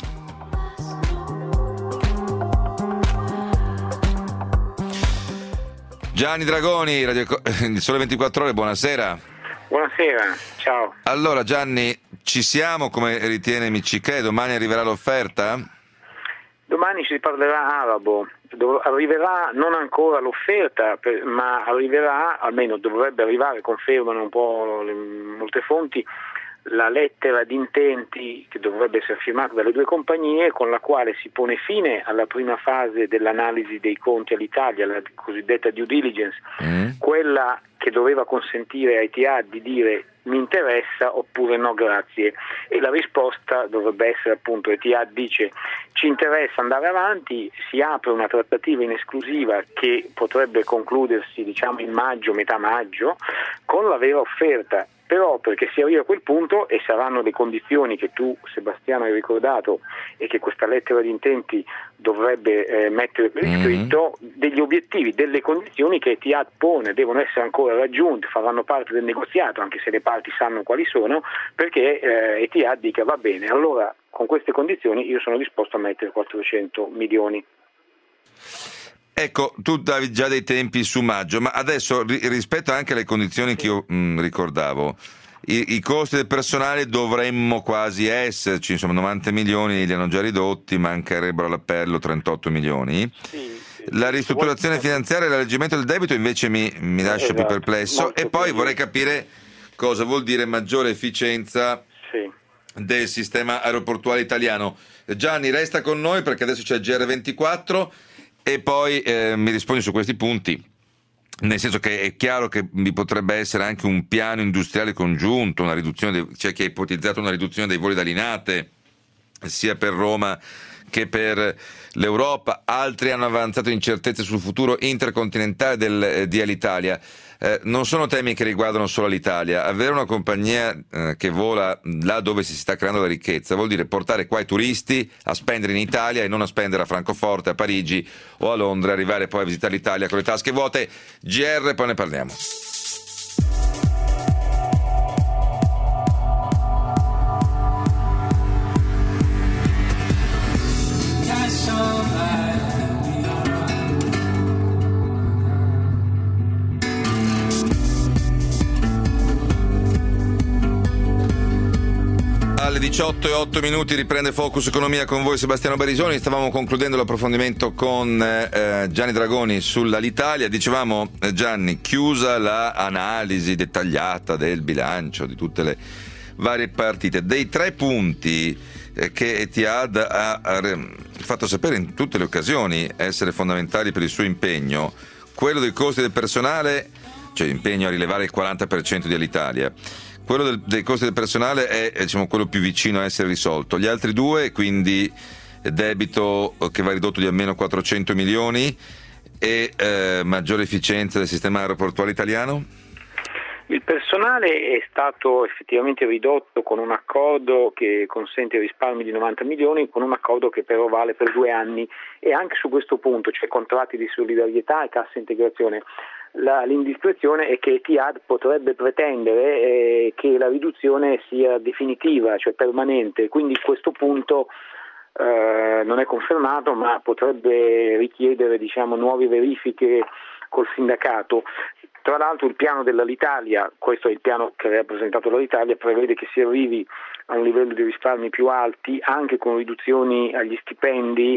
Gianni Dragoni, il Sole 24 Ore, buonasera. Buonasera, ciao. Allora Gianni, ci siamo come ritiene Miccichè? Domani arriverà l'offerta? Domani si parlerà arabo, arriverà non ancora l'offerta, ma arriverà, almeno dovrebbe arrivare, confermano un po' molte fonti, la lettera di intenti che dovrebbe essere firmata dalle due compagnie, con la quale si pone fine alla prima fase dell'analisi dei conti all'Italia, la cosiddetta due diligence, quella che doveva consentire a Etihad di dire mi interessa oppure no grazie, e la risposta dovrebbe essere appunto Etihad dice ci interessa andare avanti, si apre una trattativa in esclusiva che potrebbe concludersi diciamo in maggio, metà maggio, con la vera offerta. Però perché si arriva a quel punto, e saranno le condizioni che tu Sebastiano hai ricordato e che questa lettera di intenti dovrebbe mettere per iscritto, degli obiettivi, delle condizioni che Etihad pone devono essere ancora raggiunte, faranno parte del negoziato anche se le parti sanno quali sono, perché Etihad dica va bene, allora con queste condizioni io sono disposto a mettere 400 milioni. Ecco, tu davi già dei tempi su maggio, ma adesso rispetto anche alle condizioni che io ricordavo, i costi del personale dovremmo quasi esserci, insomma 90 milioni li hanno già ridotti, mancherebbero all'appello 38 milioni. La ristrutturazione finanziaria e l'alleggerimento del debito invece mi lascia più perplesso, e poi vorrei capire cosa vuol dire maggiore efficienza del sistema aeroportuale italiano. Gianni, resta con noi perché adesso c'è il GR24 e poi mi rispondi su questi punti, nel senso che è chiaro che vi potrebbe essere anche un piano industriale congiunto, una riduzione c'è chi ha ipotizzato una riduzione dei voli da Linate sia per Roma che per l'Europa, altri hanno avanzato incertezze sul futuro intercontinentale di Alitalia. Non sono temi che riguardano solo l'Italia. Avere una compagnia che vola là dove si sta creando la ricchezza vuol dire portare qua i turisti a spendere in Italia e non a spendere a Francoforte, a Parigi o a Londra, arrivare poi a visitare l'Italia con le tasche vuote. GR, poi ne parliamo. Alle 18:08 riprende Focus Economia con voi Sebastiano Barisoni. Stavamo concludendo l'approfondimento con Gianni Dragoni sull'Alitalia. Dicevamo, Gianni, chiusa l'analisi dettagliata del bilancio di tutte le varie partite, dei 3 punti che Etihad ha fatto sapere in tutte le occasioni essere fondamentali per il suo impegno, quello dei costi del personale, cioè impegno a rilevare il 40% di Alitalia. Quello dei costi del personale è diciamo quello più vicino a essere risolto. Gli altri 2, quindi debito che va ridotto di almeno 400 milioni e maggiore efficienza del sistema aeroportuale italiano? Il personale è stato effettivamente ridotto con un accordo che consente risparmi di 90 milioni, con un accordo che però vale per 2 anni, e anche su questo punto, cioè contratti di solidarietà e cassa integrazione. L'indiscrezione è che Etihad potrebbe pretendere che la riduzione sia definitiva, cioè permanente, quindi questo punto non è confermato, ma potrebbe richiedere nuove verifiche col sindacato. Tra l'altro il piano dell'Alitalia, questo è il piano che aveva presentato l'Alitalia, prevede che si arrivi a un livello di risparmi più alti, anche con riduzioni agli stipendi,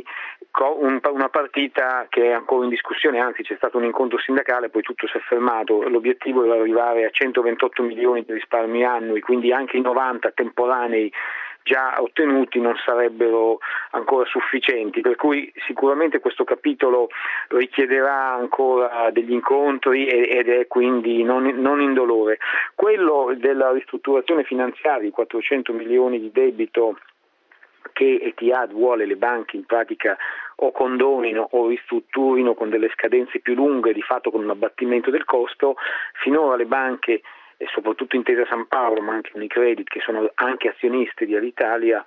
una partita che è ancora in discussione, anzi c'è stato un incontro sindacale, poi tutto si è fermato. L'obiettivo era arrivare a 128 milioni di risparmi annui, quindi anche i 90 temporanei già ottenuti non sarebbero ancora sufficienti, per cui sicuramente questo capitolo richiederà ancora degli incontri ed è quindi non indolore. Quello della ristrutturazione finanziaria, i 400 milioni di debito che Etihad vuole le banche in pratica o condonino o ristrutturino con delle scadenze più lunghe, di fatto con un abbattimento del costo. Finora le banche, e soprattutto Intesa San Paolo, ma anche Unicredit, che sono anche azionisti di Alitalia,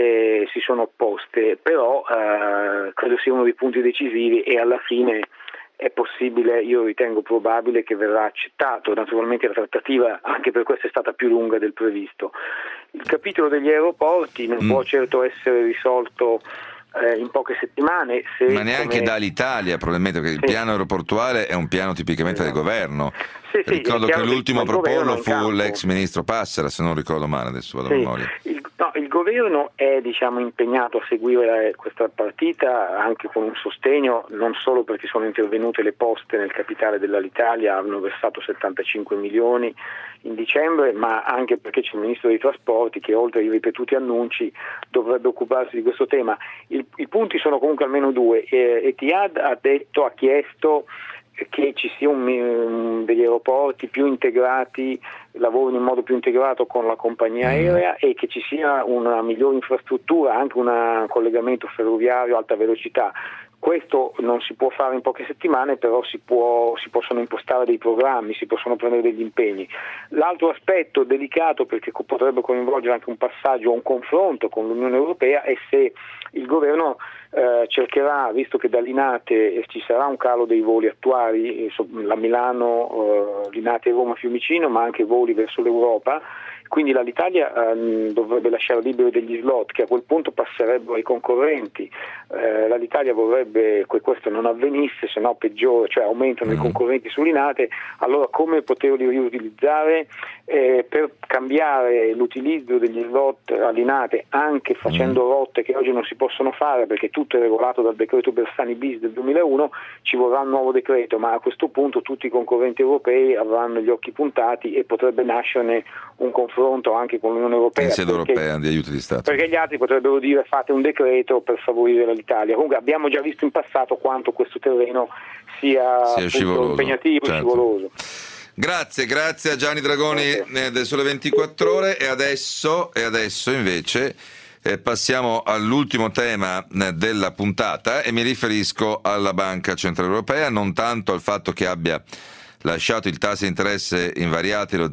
si sono opposte, però credo sia uno dei punti decisivi e alla fine è possibile, io ritengo probabile che verrà accettato. Naturalmente la trattativa anche per questo è stata più lunga del previsto. Il capitolo degli aeroporti non può certo essere risolto in poche settimane. Ma neanche dall'Italia, probabilmente, perché il piano aeroportuale è un piano tipicamente del governo. Ricordo che l'ultimo a proporlo fu l'ex ministro Passera, se non ricordo male, adesso vado a memoria. Il governo è impegnato a seguire questa partita anche con un sostegno, non solo perché sono intervenute le poste nel capitale dell'Alitalia, hanno versato 75 milioni in dicembre, ma anche perché c'è il ministro dei trasporti che, oltre ai ripetuti annunci, dovrebbe occuparsi di questo tema. I punti sono comunque almeno due. Etihad ha chiesto che ci sia degli aeroporti più integrati, lavorino in modo più integrato con la compagnia aerea e che ci sia una migliore infrastruttura, anche un collegamento ferroviario a alta velocità. Questo non si può fare in poche settimane, però si possono impostare dei programmi, si possono prendere degli impegni. L'altro aspetto delicato, perché potrebbe coinvolgere anche un passaggio o un confronto con l'Unione Europea, è se il governo cercherà, visto che da Linate ci sarà un calo dei voli attuali, la Milano, Linate, Roma, Fiumicino, ma anche voli verso l'Europa, quindi l'Alitalia dovrebbe lasciare liberi degli slot che a quel punto passerebbero ai concorrenti. L'Alitalia vorrebbe che questo non avvenisse, se no peggiore, cioè aumentano i concorrenti su Linate. Allora come poterli riutilizzare per cambiare l'utilizzo degli slot a Linate, anche facendo rotte che oggi non si possono fare perché tutto è regolato dal decreto Bersani bis del 2001, ci vorrà un nuovo decreto, ma a questo punto tutti i concorrenti europei avranno gli occhi puntati e potrebbe nascerne un confronto anche con l'Unione Europea in sede europea di aiuti di Stato, perché gli altri potrebbero dire fate un decreto per favorire l'Italia. Comunque abbiamo già visto in passato quanto questo terreno sia scivoloso, impegnativo e scivoloso. Grazie a Gianni Dragoni del Sole 24 Ore e adesso invece passiamo all'ultimo tema della puntata e mi riferisco alla Banca Centrale Europea, non tanto al fatto che abbia lasciato il tasso di interesse invariati lo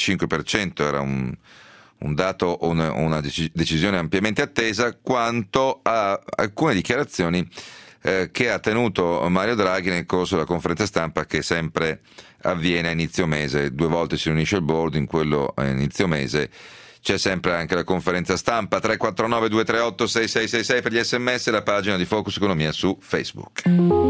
0,25%, era un dato, una decisione ampiamente attesa, quanto a alcune dichiarazioni che ha tenuto Mario Draghi nel corso della conferenza stampa che sempre avviene a inizio mese. 2 volte si riunisce il board, in quello a inizio mese c'è sempre anche la conferenza stampa. 349 238 6666 per gli sms e la pagina di Focus Economia su Facebook.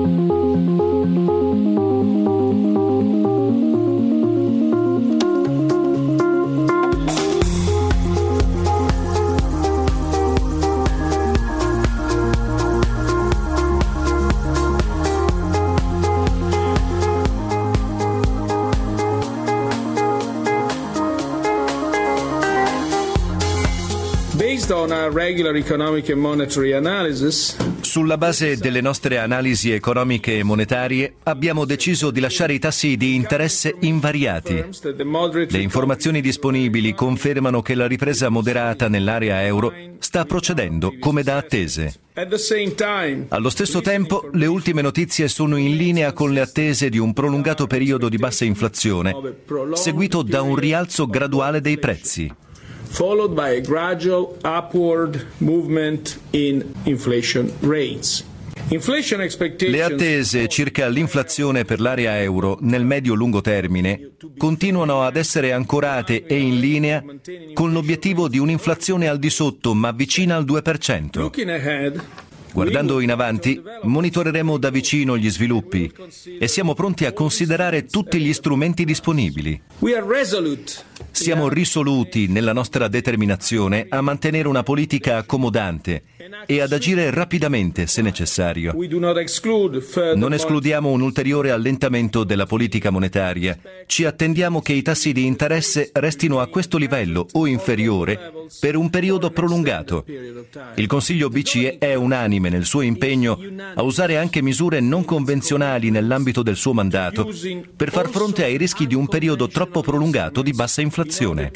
Sulla base delle nostre analisi economiche e monetarie abbiamo deciso di lasciare i tassi di interesse invariati. Le informazioni disponibili confermano che la ripresa moderata nell'area euro sta procedendo come da attese. Allo stesso tempo, le ultime notizie sono in linea con le attese di un prolungato periodo di bassa inflazione, seguito da un rialzo graduale dei prezzi. Followed by a gradual upward movement in inflation rates. Le attese circa l'inflazione per l'area euro nel medio-lungo termine continuano ad essere ancorate e in linea con l'obiettivo di un'inflazione al di sotto ma vicina al 2%. Guardando in avanti, monitoreremo da vicino gli sviluppi e siamo pronti a considerare tutti gli strumenti disponibili. Siamo risoluti nella nostra determinazione a mantenere una politica accomodante e ad agire rapidamente se necessario. Non escludiamo un ulteriore allentamento della politica monetaria. Ci attendiamo che i tassi di interesse restino a questo livello o inferiore per un periodo prolungato. Il Consiglio BCE è unanime nel suo impegno a usare anche misure non convenzionali nell'ambito del suo mandato per far fronte ai rischi di un periodo troppo prolungato di bassa inflazione.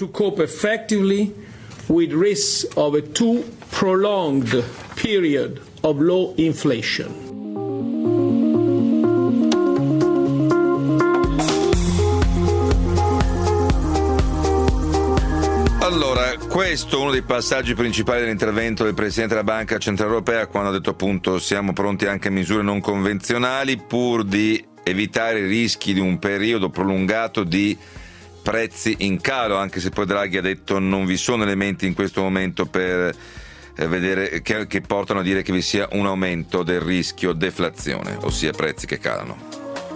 of low inflation. Allora, questo è uno dei passaggi principali dell'intervento del Presidente della Banca Centrale Europea, quando ha detto appunto siamo pronti anche a misure non convenzionali pur di evitare i rischi di un periodo prolungato di prezzi in calo, anche se poi Draghi ha detto non vi sono elementi in questo momento per vedere che portano a dire che vi sia un aumento del rischio deflazione, ossia prezzi che calano.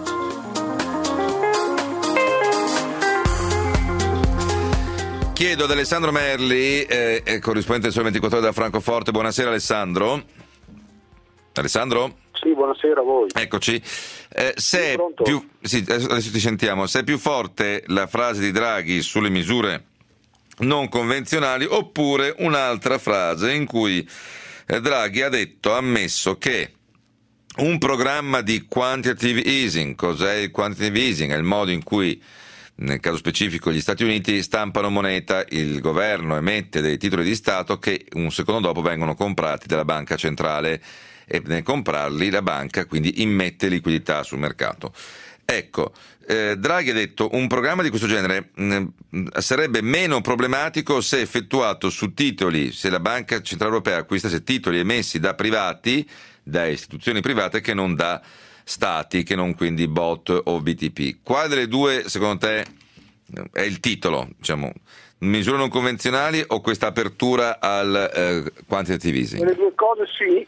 Chiedo ad Alessandro Merli, corrispondente del Sole 24 Ore da Francoforte. Buonasera Alessandro. Alessandro? Sì, buonasera a voi. Eccoci. Se adesso ti sentiamo. Se è più forte la frase di Draghi sulle misure non convenzionali oppure un'altra frase in cui Draghi ha ammesso che un programma di quantitative easing, cos'è il quantitative easing? È il modo in cui nel caso specifico gli Stati Uniti stampano moneta, il governo emette dei titoli di Stato che un secondo dopo vengono comprati dalla banca centrale e nel comprarli la banca quindi immette liquidità sul mercato. Ecco, Draghi ha detto un programma di questo genere sarebbe meno problematico se effettuato su titoli, se la Banca Centrale Europea acquistasse titoli emessi da privati, da istituzioni private che non da stati, che non quindi BOT o BTP. Quale delle due secondo te è il titolo, diciamo, misure non convenzionali o questa apertura al quantitative easing? Le due cose sì,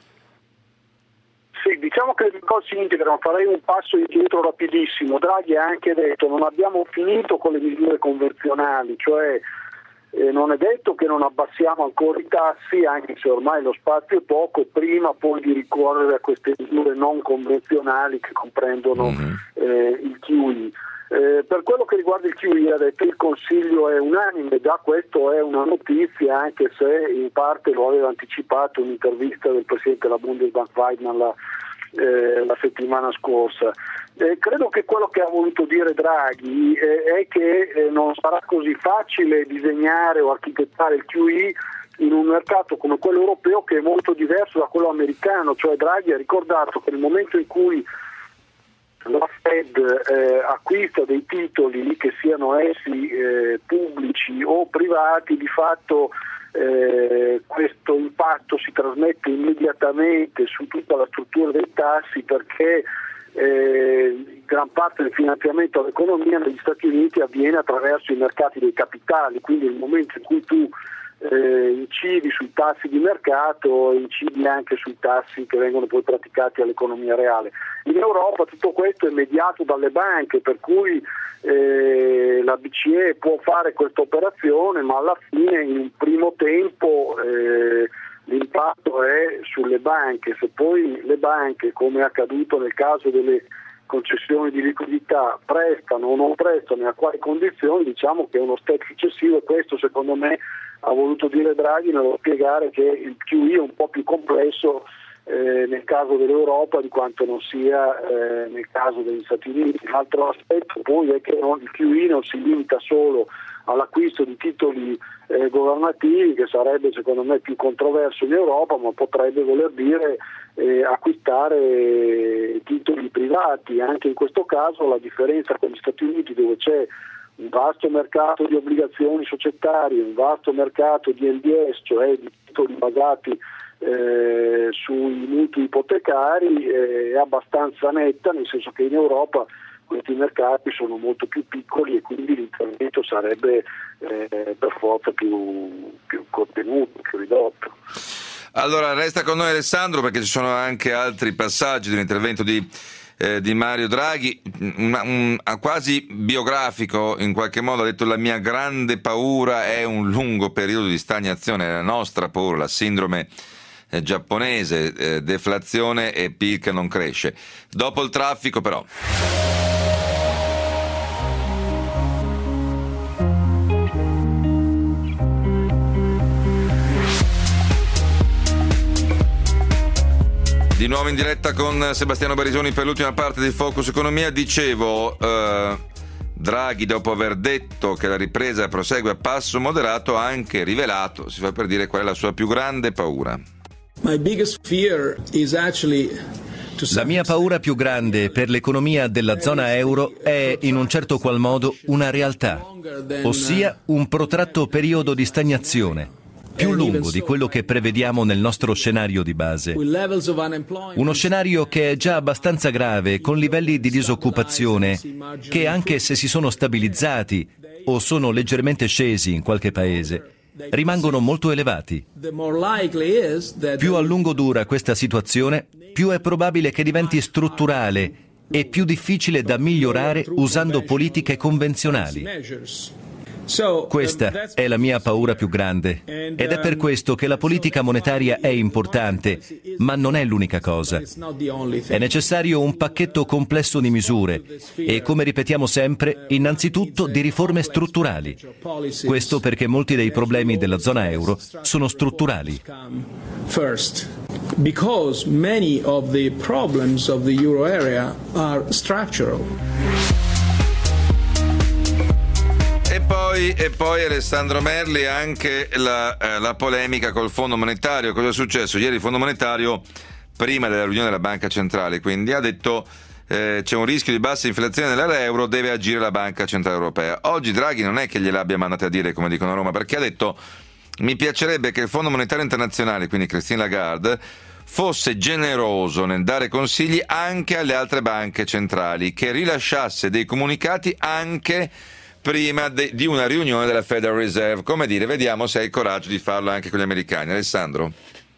diciamo che le due cose si integrano. Farei un passo indietro rapidissimo. Draghi ha anche detto non abbiamo finito con le misure convenzionali, cioè non è detto che non abbassiamo ancora i tassi, anche se ormai lo spazio è poco, prima poi di ricorrere a queste misure non convenzionali che comprendono il QE. Per quello che riguarda il QE, ha detto il Consiglio è unanime, già questo è una notizia, anche se in parte lo aveva anticipato un'intervista del Presidente della Bundesbank Weidmann la settimana scorsa. Credo che quello che ha voluto dire Draghi è che non sarà così facile disegnare o architettare il QE in un mercato come quello europeo, che è molto diverso da quello americano. Cioè Draghi ha ricordato che nel momento in cui la Fed acquista dei titoli, che siano essi pubblici o privati, di fatto questo impatto si trasmette immediatamente su tutta la struttura dei tassi, perché gran parte del finanziamento all'economia negli Stati Uniti avviene attraverso i mercati dei capitali, quindi nel momento in cui tu incidi sui tassi di mercato, incidi anche sui tassi che vengono poi praticati all'economia reale. In Europa tutto questo è mediato dalle banche, per cui la BCE può fare questa operazione, ma alla fine in un primo tempo l'impatto è sulle banche. Se poi le banche, come è accaduto nel caso delle concessioni di liquidità, prestano o non prestano e a quali condizioni, diciamo che è uno step successivo, e questo secondo me ha voluto dire Draghi nello spiegare che il QE è un po' più complesso nel caso dell'Europa di quanto non sia nel caso degli Stati Uniti. L'altro aspetto poi è che il QE non si limita solo all'acquisto di titoli governativi, che sarebbe secondo me più controverso in Europa, ma potrebbe voler dire acquistare titoli privati. Anche in questo caso la differenza con gli Stati Uniti, dove c'è un vasto mercato di obbligazioni societarie, un vasto mercato di MBS, cioè di titoli basati sui mutui ipotecari, è abbastanza netta, nel senso che in Europa questi mercati sono molto più piccoli e quindi l'intervento sarebbe per forza più contenuto, più ridotto. Allora resta con noi Alessandro, perché ci sono anche altri passaggi dell'intervento di Mario Draghi, quasi biografico in qualche modo. Ha detto la mia grande paura è un lungo periodo di stagnazione, la nostra paura, la sindrome giapponese, deflazione e PIL che non cresce. Dopo il traffico però. Di nuovo in diretta con Sebastiano Barisoni per l'ultima parte di Focus Economia. Dicevo, Draghi, dopo aver detto che la ripresa prosegue a passo moderato, ha anche rivelato, si fa per dire, qual è la sua più grande paura. My biggest fear is actually La mia paura più grande per l'economia della zona euro è, in un certo qual modo, una realtà, ossia un protratto periodo di stagnazione, più lungo di quello che prevediamo nel nostro scenario di base. Uno scenario che è già abbastanza grave, con livelli di disoccupazione che, anche se si sono stabilizzati o sono leggermente scesi in qualche paese, rimangono molto elevati. Più a lungo dura questa situazione, più è probabile che diventi strutturale e più difficile da migliorare usando politiche convenzionali. Questa è la mia paura più grande ed è per questo che la politica monetaria è importante, ma non è l'unica cosa. È necessario un pacchetto complesso di misure e, come ripetiamo sempre, innanzitutto di riforme strutturali. Questo perché molti dei problemi della zona euro sono strutturali. Because many of the problems of the euro area are structural. E poi Alessandro Merli, anche la polemica col Fondo Monetario. Cosa è successo? Ieri il Fondo Monetario, prima della riunione della Banca Centrale, quindi ha detto c'è un rischio di bassa inflazione nell'euro, deve agire la Banca Centrale Europea. Oggi Draghi non è che gliel'abbia mandata a dire, come dicono a Roma, perché ha detto: mi piacerebbe che il Fondo Monetario Internazionale, quindi Christine Lagarde, fosse generoso nel dare consigli anche alle altre banche centrali, che rilasciasse dei comunicati anche prima di una riunione della Federal Reserve. Come dire, vediamo se hai il coraggio di farlo anche con gli americani. Alessandro,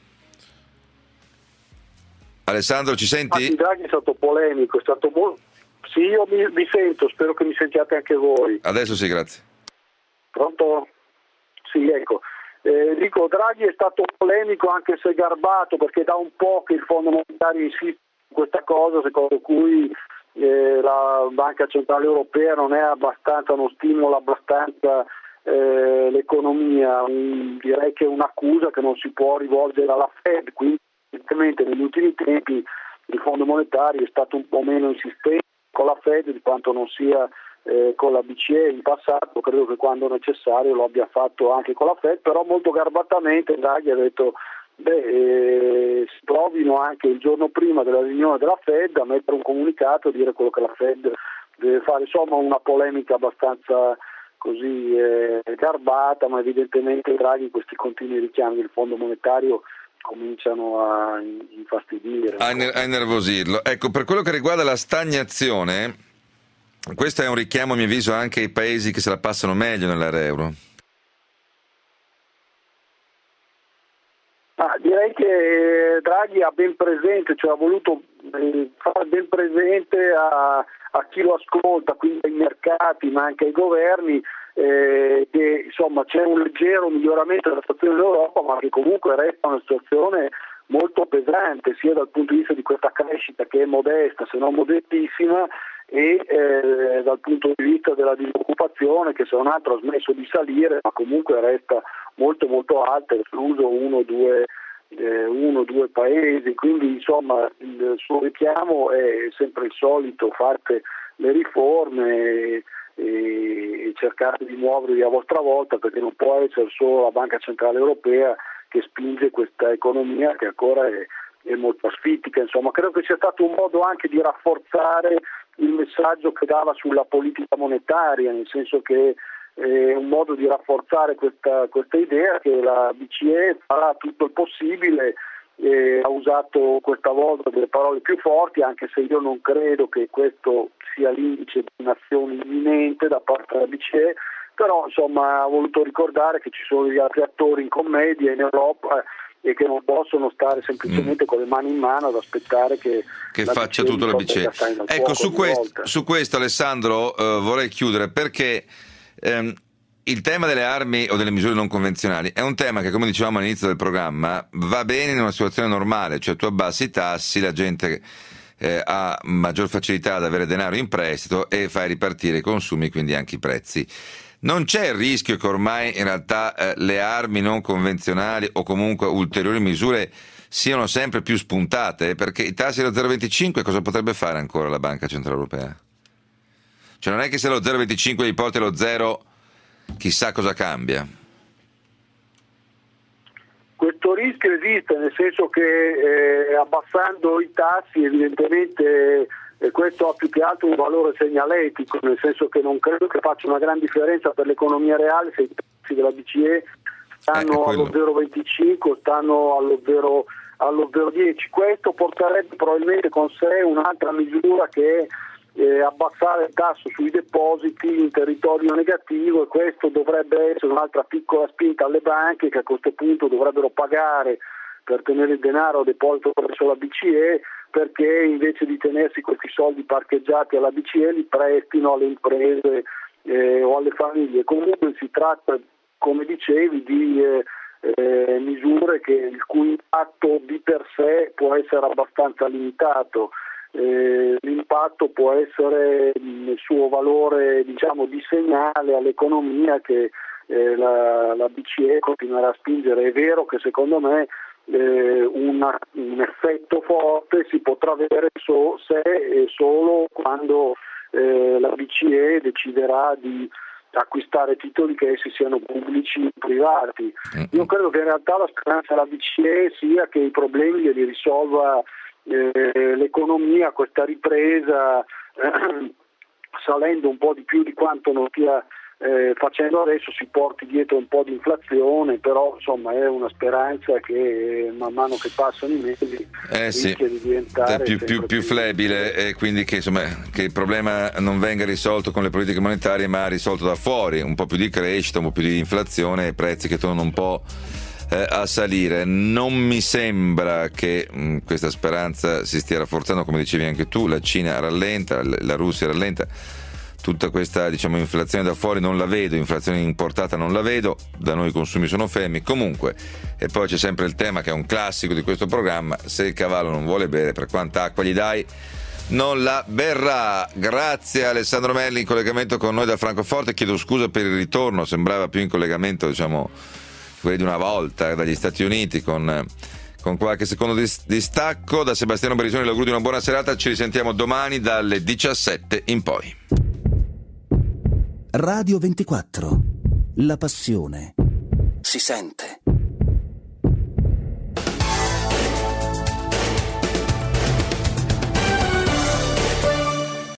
ci senti? Draghi è stato polemico, è stato molto... Sì, io vi sento, spero che mi sentiate anche voi. Adesso sì, grazie. Pronto? Sì, ecco. Dico, Draghi è stato polemico, anche se garbato, perché da un po' che il Fondo Monetario insiste su questa cosa, secondo cui la Banca Centrale Europea non è abbastanza, non stimola abbastanza l'economia. Direi che è un'accusa che non si può rivolgere alla Fed, quindi evidentemente negli ultimi tempi il Fondo Monetario è stato un po' meno insistente con la Fed di quanto non sia con la BCE in passato. Credo che quando necessario lo abbia fatto anche con la Fed, però molto garbatamente Draghi ha detto si provino anche il giorno prima della riunione della Fed a mettere un comunicato, a dire quello che la Fed deve fare, insomma una polemica abbastanza così garbata, ma evidentemente Draghi questi continui richiami del Fondo Monetario cominciano a infastidire, a innervosirlo. Ecco, per quello che riguarda la stagnazione, questo è un richiamo a mio avviso anche ai paesi che se la passano meglio nell'area euro. Direi che Draghi ha ben presente, cioè ha voluto fare ben presente a chi lo ascolta, quindi ai mercati ma anche ai governi, che insomma c'è un leggero miglioramento della situazione in Europa, ma che comunque resta una situazione molto pesante, sia dal punto di vista di questa crescita che è modesta, se non modestissima, e dal punto di vista della disoccupazione, che se non altro ha smesso di salire, ma comunque resta molto molto alta, escluso uno o due paesi. Quindi insomma il suo richiamo è sempre il solito: fate le riforme e cercate di muovervi a vostra volta, perché non può essere solo la Banca Centrale Europea che spinge questa economia che ancora è molto asfittica. Insomma, credo che sia stato un modo anche di rafforzare il messaggio che dava sulla politica monetaria, nel senso che è un modo di rafforzare questa idea che la BCE farà tutto il possibile. Ha usato questa volta delle parole più forti, anche se io non credo che questo sia l'indice di un'azione imminente da parte della BCE, però insomma ha voluto ricordare che ci sono gli altri attori in commedia in Europa e che non possono stare semplicemente con le mani in mano ad aspettare che faccia tutto la BCE. Ecco, su questo Alessandro vorrei chiudere, perché il tema delle armi o delle misure non convenzionali è un tema che, come dicevamo all'inizio del programma, va bene in una situazione normale, cioè tu abbassi i tassi, la gente ha maggior facilità ad avere denaro in prestito e fai ripartire i consumi, quindi anche i prezzi. Non c'è il rischio che ormai in realtà le armi non convenzionali o comunque ulteriori misure siano sempre più spuntate? Perché i tassi dello 0,25 cosa potrebbe fare ancora la Banca Centrale Europea? Cioè non è che se lo 0,25 li porti allo 0 chissà cosa cambia. Questo questo rischio esiste, nel senso che abbassando i tassi evidentemente questo ha più che altro un valore segnaletico, nel senso che non credo che faccia una gran differenza per l'economia reale se i tassi della BCE stanno allo 0,25, stanno allo 0,10. Questo porterebbe probabilmente con sé un'altra misura che è abbassare il tasso sui depositi in territorio negativo, e questo dovrebbe essere un'altra piccola spinta alle banche che a questo punto dovrebbero pagare per tenere il denaro a deposito presso la BCE, perché invece di tenersi questi soldi parcheggiati alla BCE li prestino alle imprese o alle famiglie. Comunque si tratta, come dicevi, di misure il cui impatto di per sé può essere abbastanza limitato. L'impatto può essere il suo valore, diciamo, di segnale all'economia che la BCE continuerà a spingere. È vero che secondo me un effetto forte si potrà avere se e solo quando la BCE deciderà di acquistare titoli, che essi siano pubblici o privati. Io credo che in realtà la speranza della BCE sia che i problemi li risolva l'economia, questa ripresa, salendo un po' di più di quanto non stia facendo adesso, si porti dietro un po' di inflazione, però insomma è una speranza che man mano che passano i mesi rischia di diventare più flebile, e quindi che il problema non venga risolto con le politiche monetarie ma risolto da fuori, un po' più di crescita, un po' più di inflazione e prezzi che tornano un po' a salire. Non mi sembra che questa speranza si stia rafforzando, come dicevi anche tu. La Cina rallenta, la Russia rallenta, tutta questa inflazione da fuori non la vedo, inflazione importata non la vedo, da noi i consumi sono fermi. Comunque, e poi c'è sempre il tema che è un classico di questo programma: se il cavallo non vuole bere, per quanta acqua gli dai non la berrà. Grazie a Alessandro Melli in collegamento con noi da Francoforte. Chiedo scusa per il ritorno, sembrava più in collegamento quelli di una volta dagli Stati Uniti, con qualche secondo di stacco. Da Sebastiano Barisoni l'augurio di una buona serata, ci risentiamo domani dalle 17 in poi. Radio 24, la passione si sente.